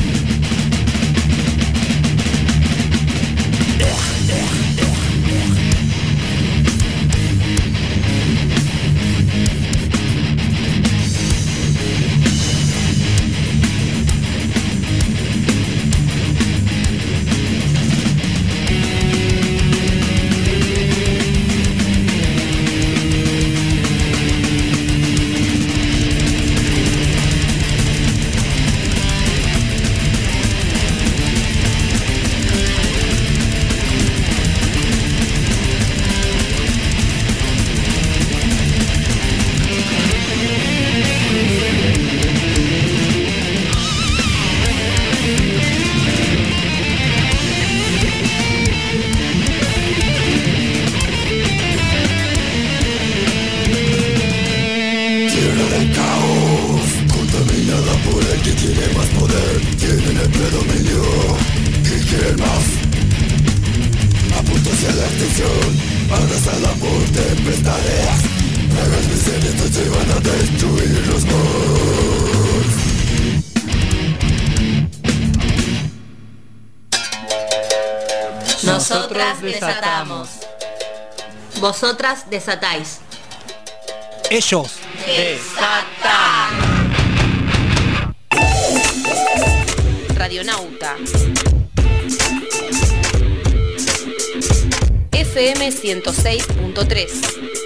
Nosotras desatamos. Vosotras desatáis. Ellos desatan. Radionauta. F M ciento seis punto tres.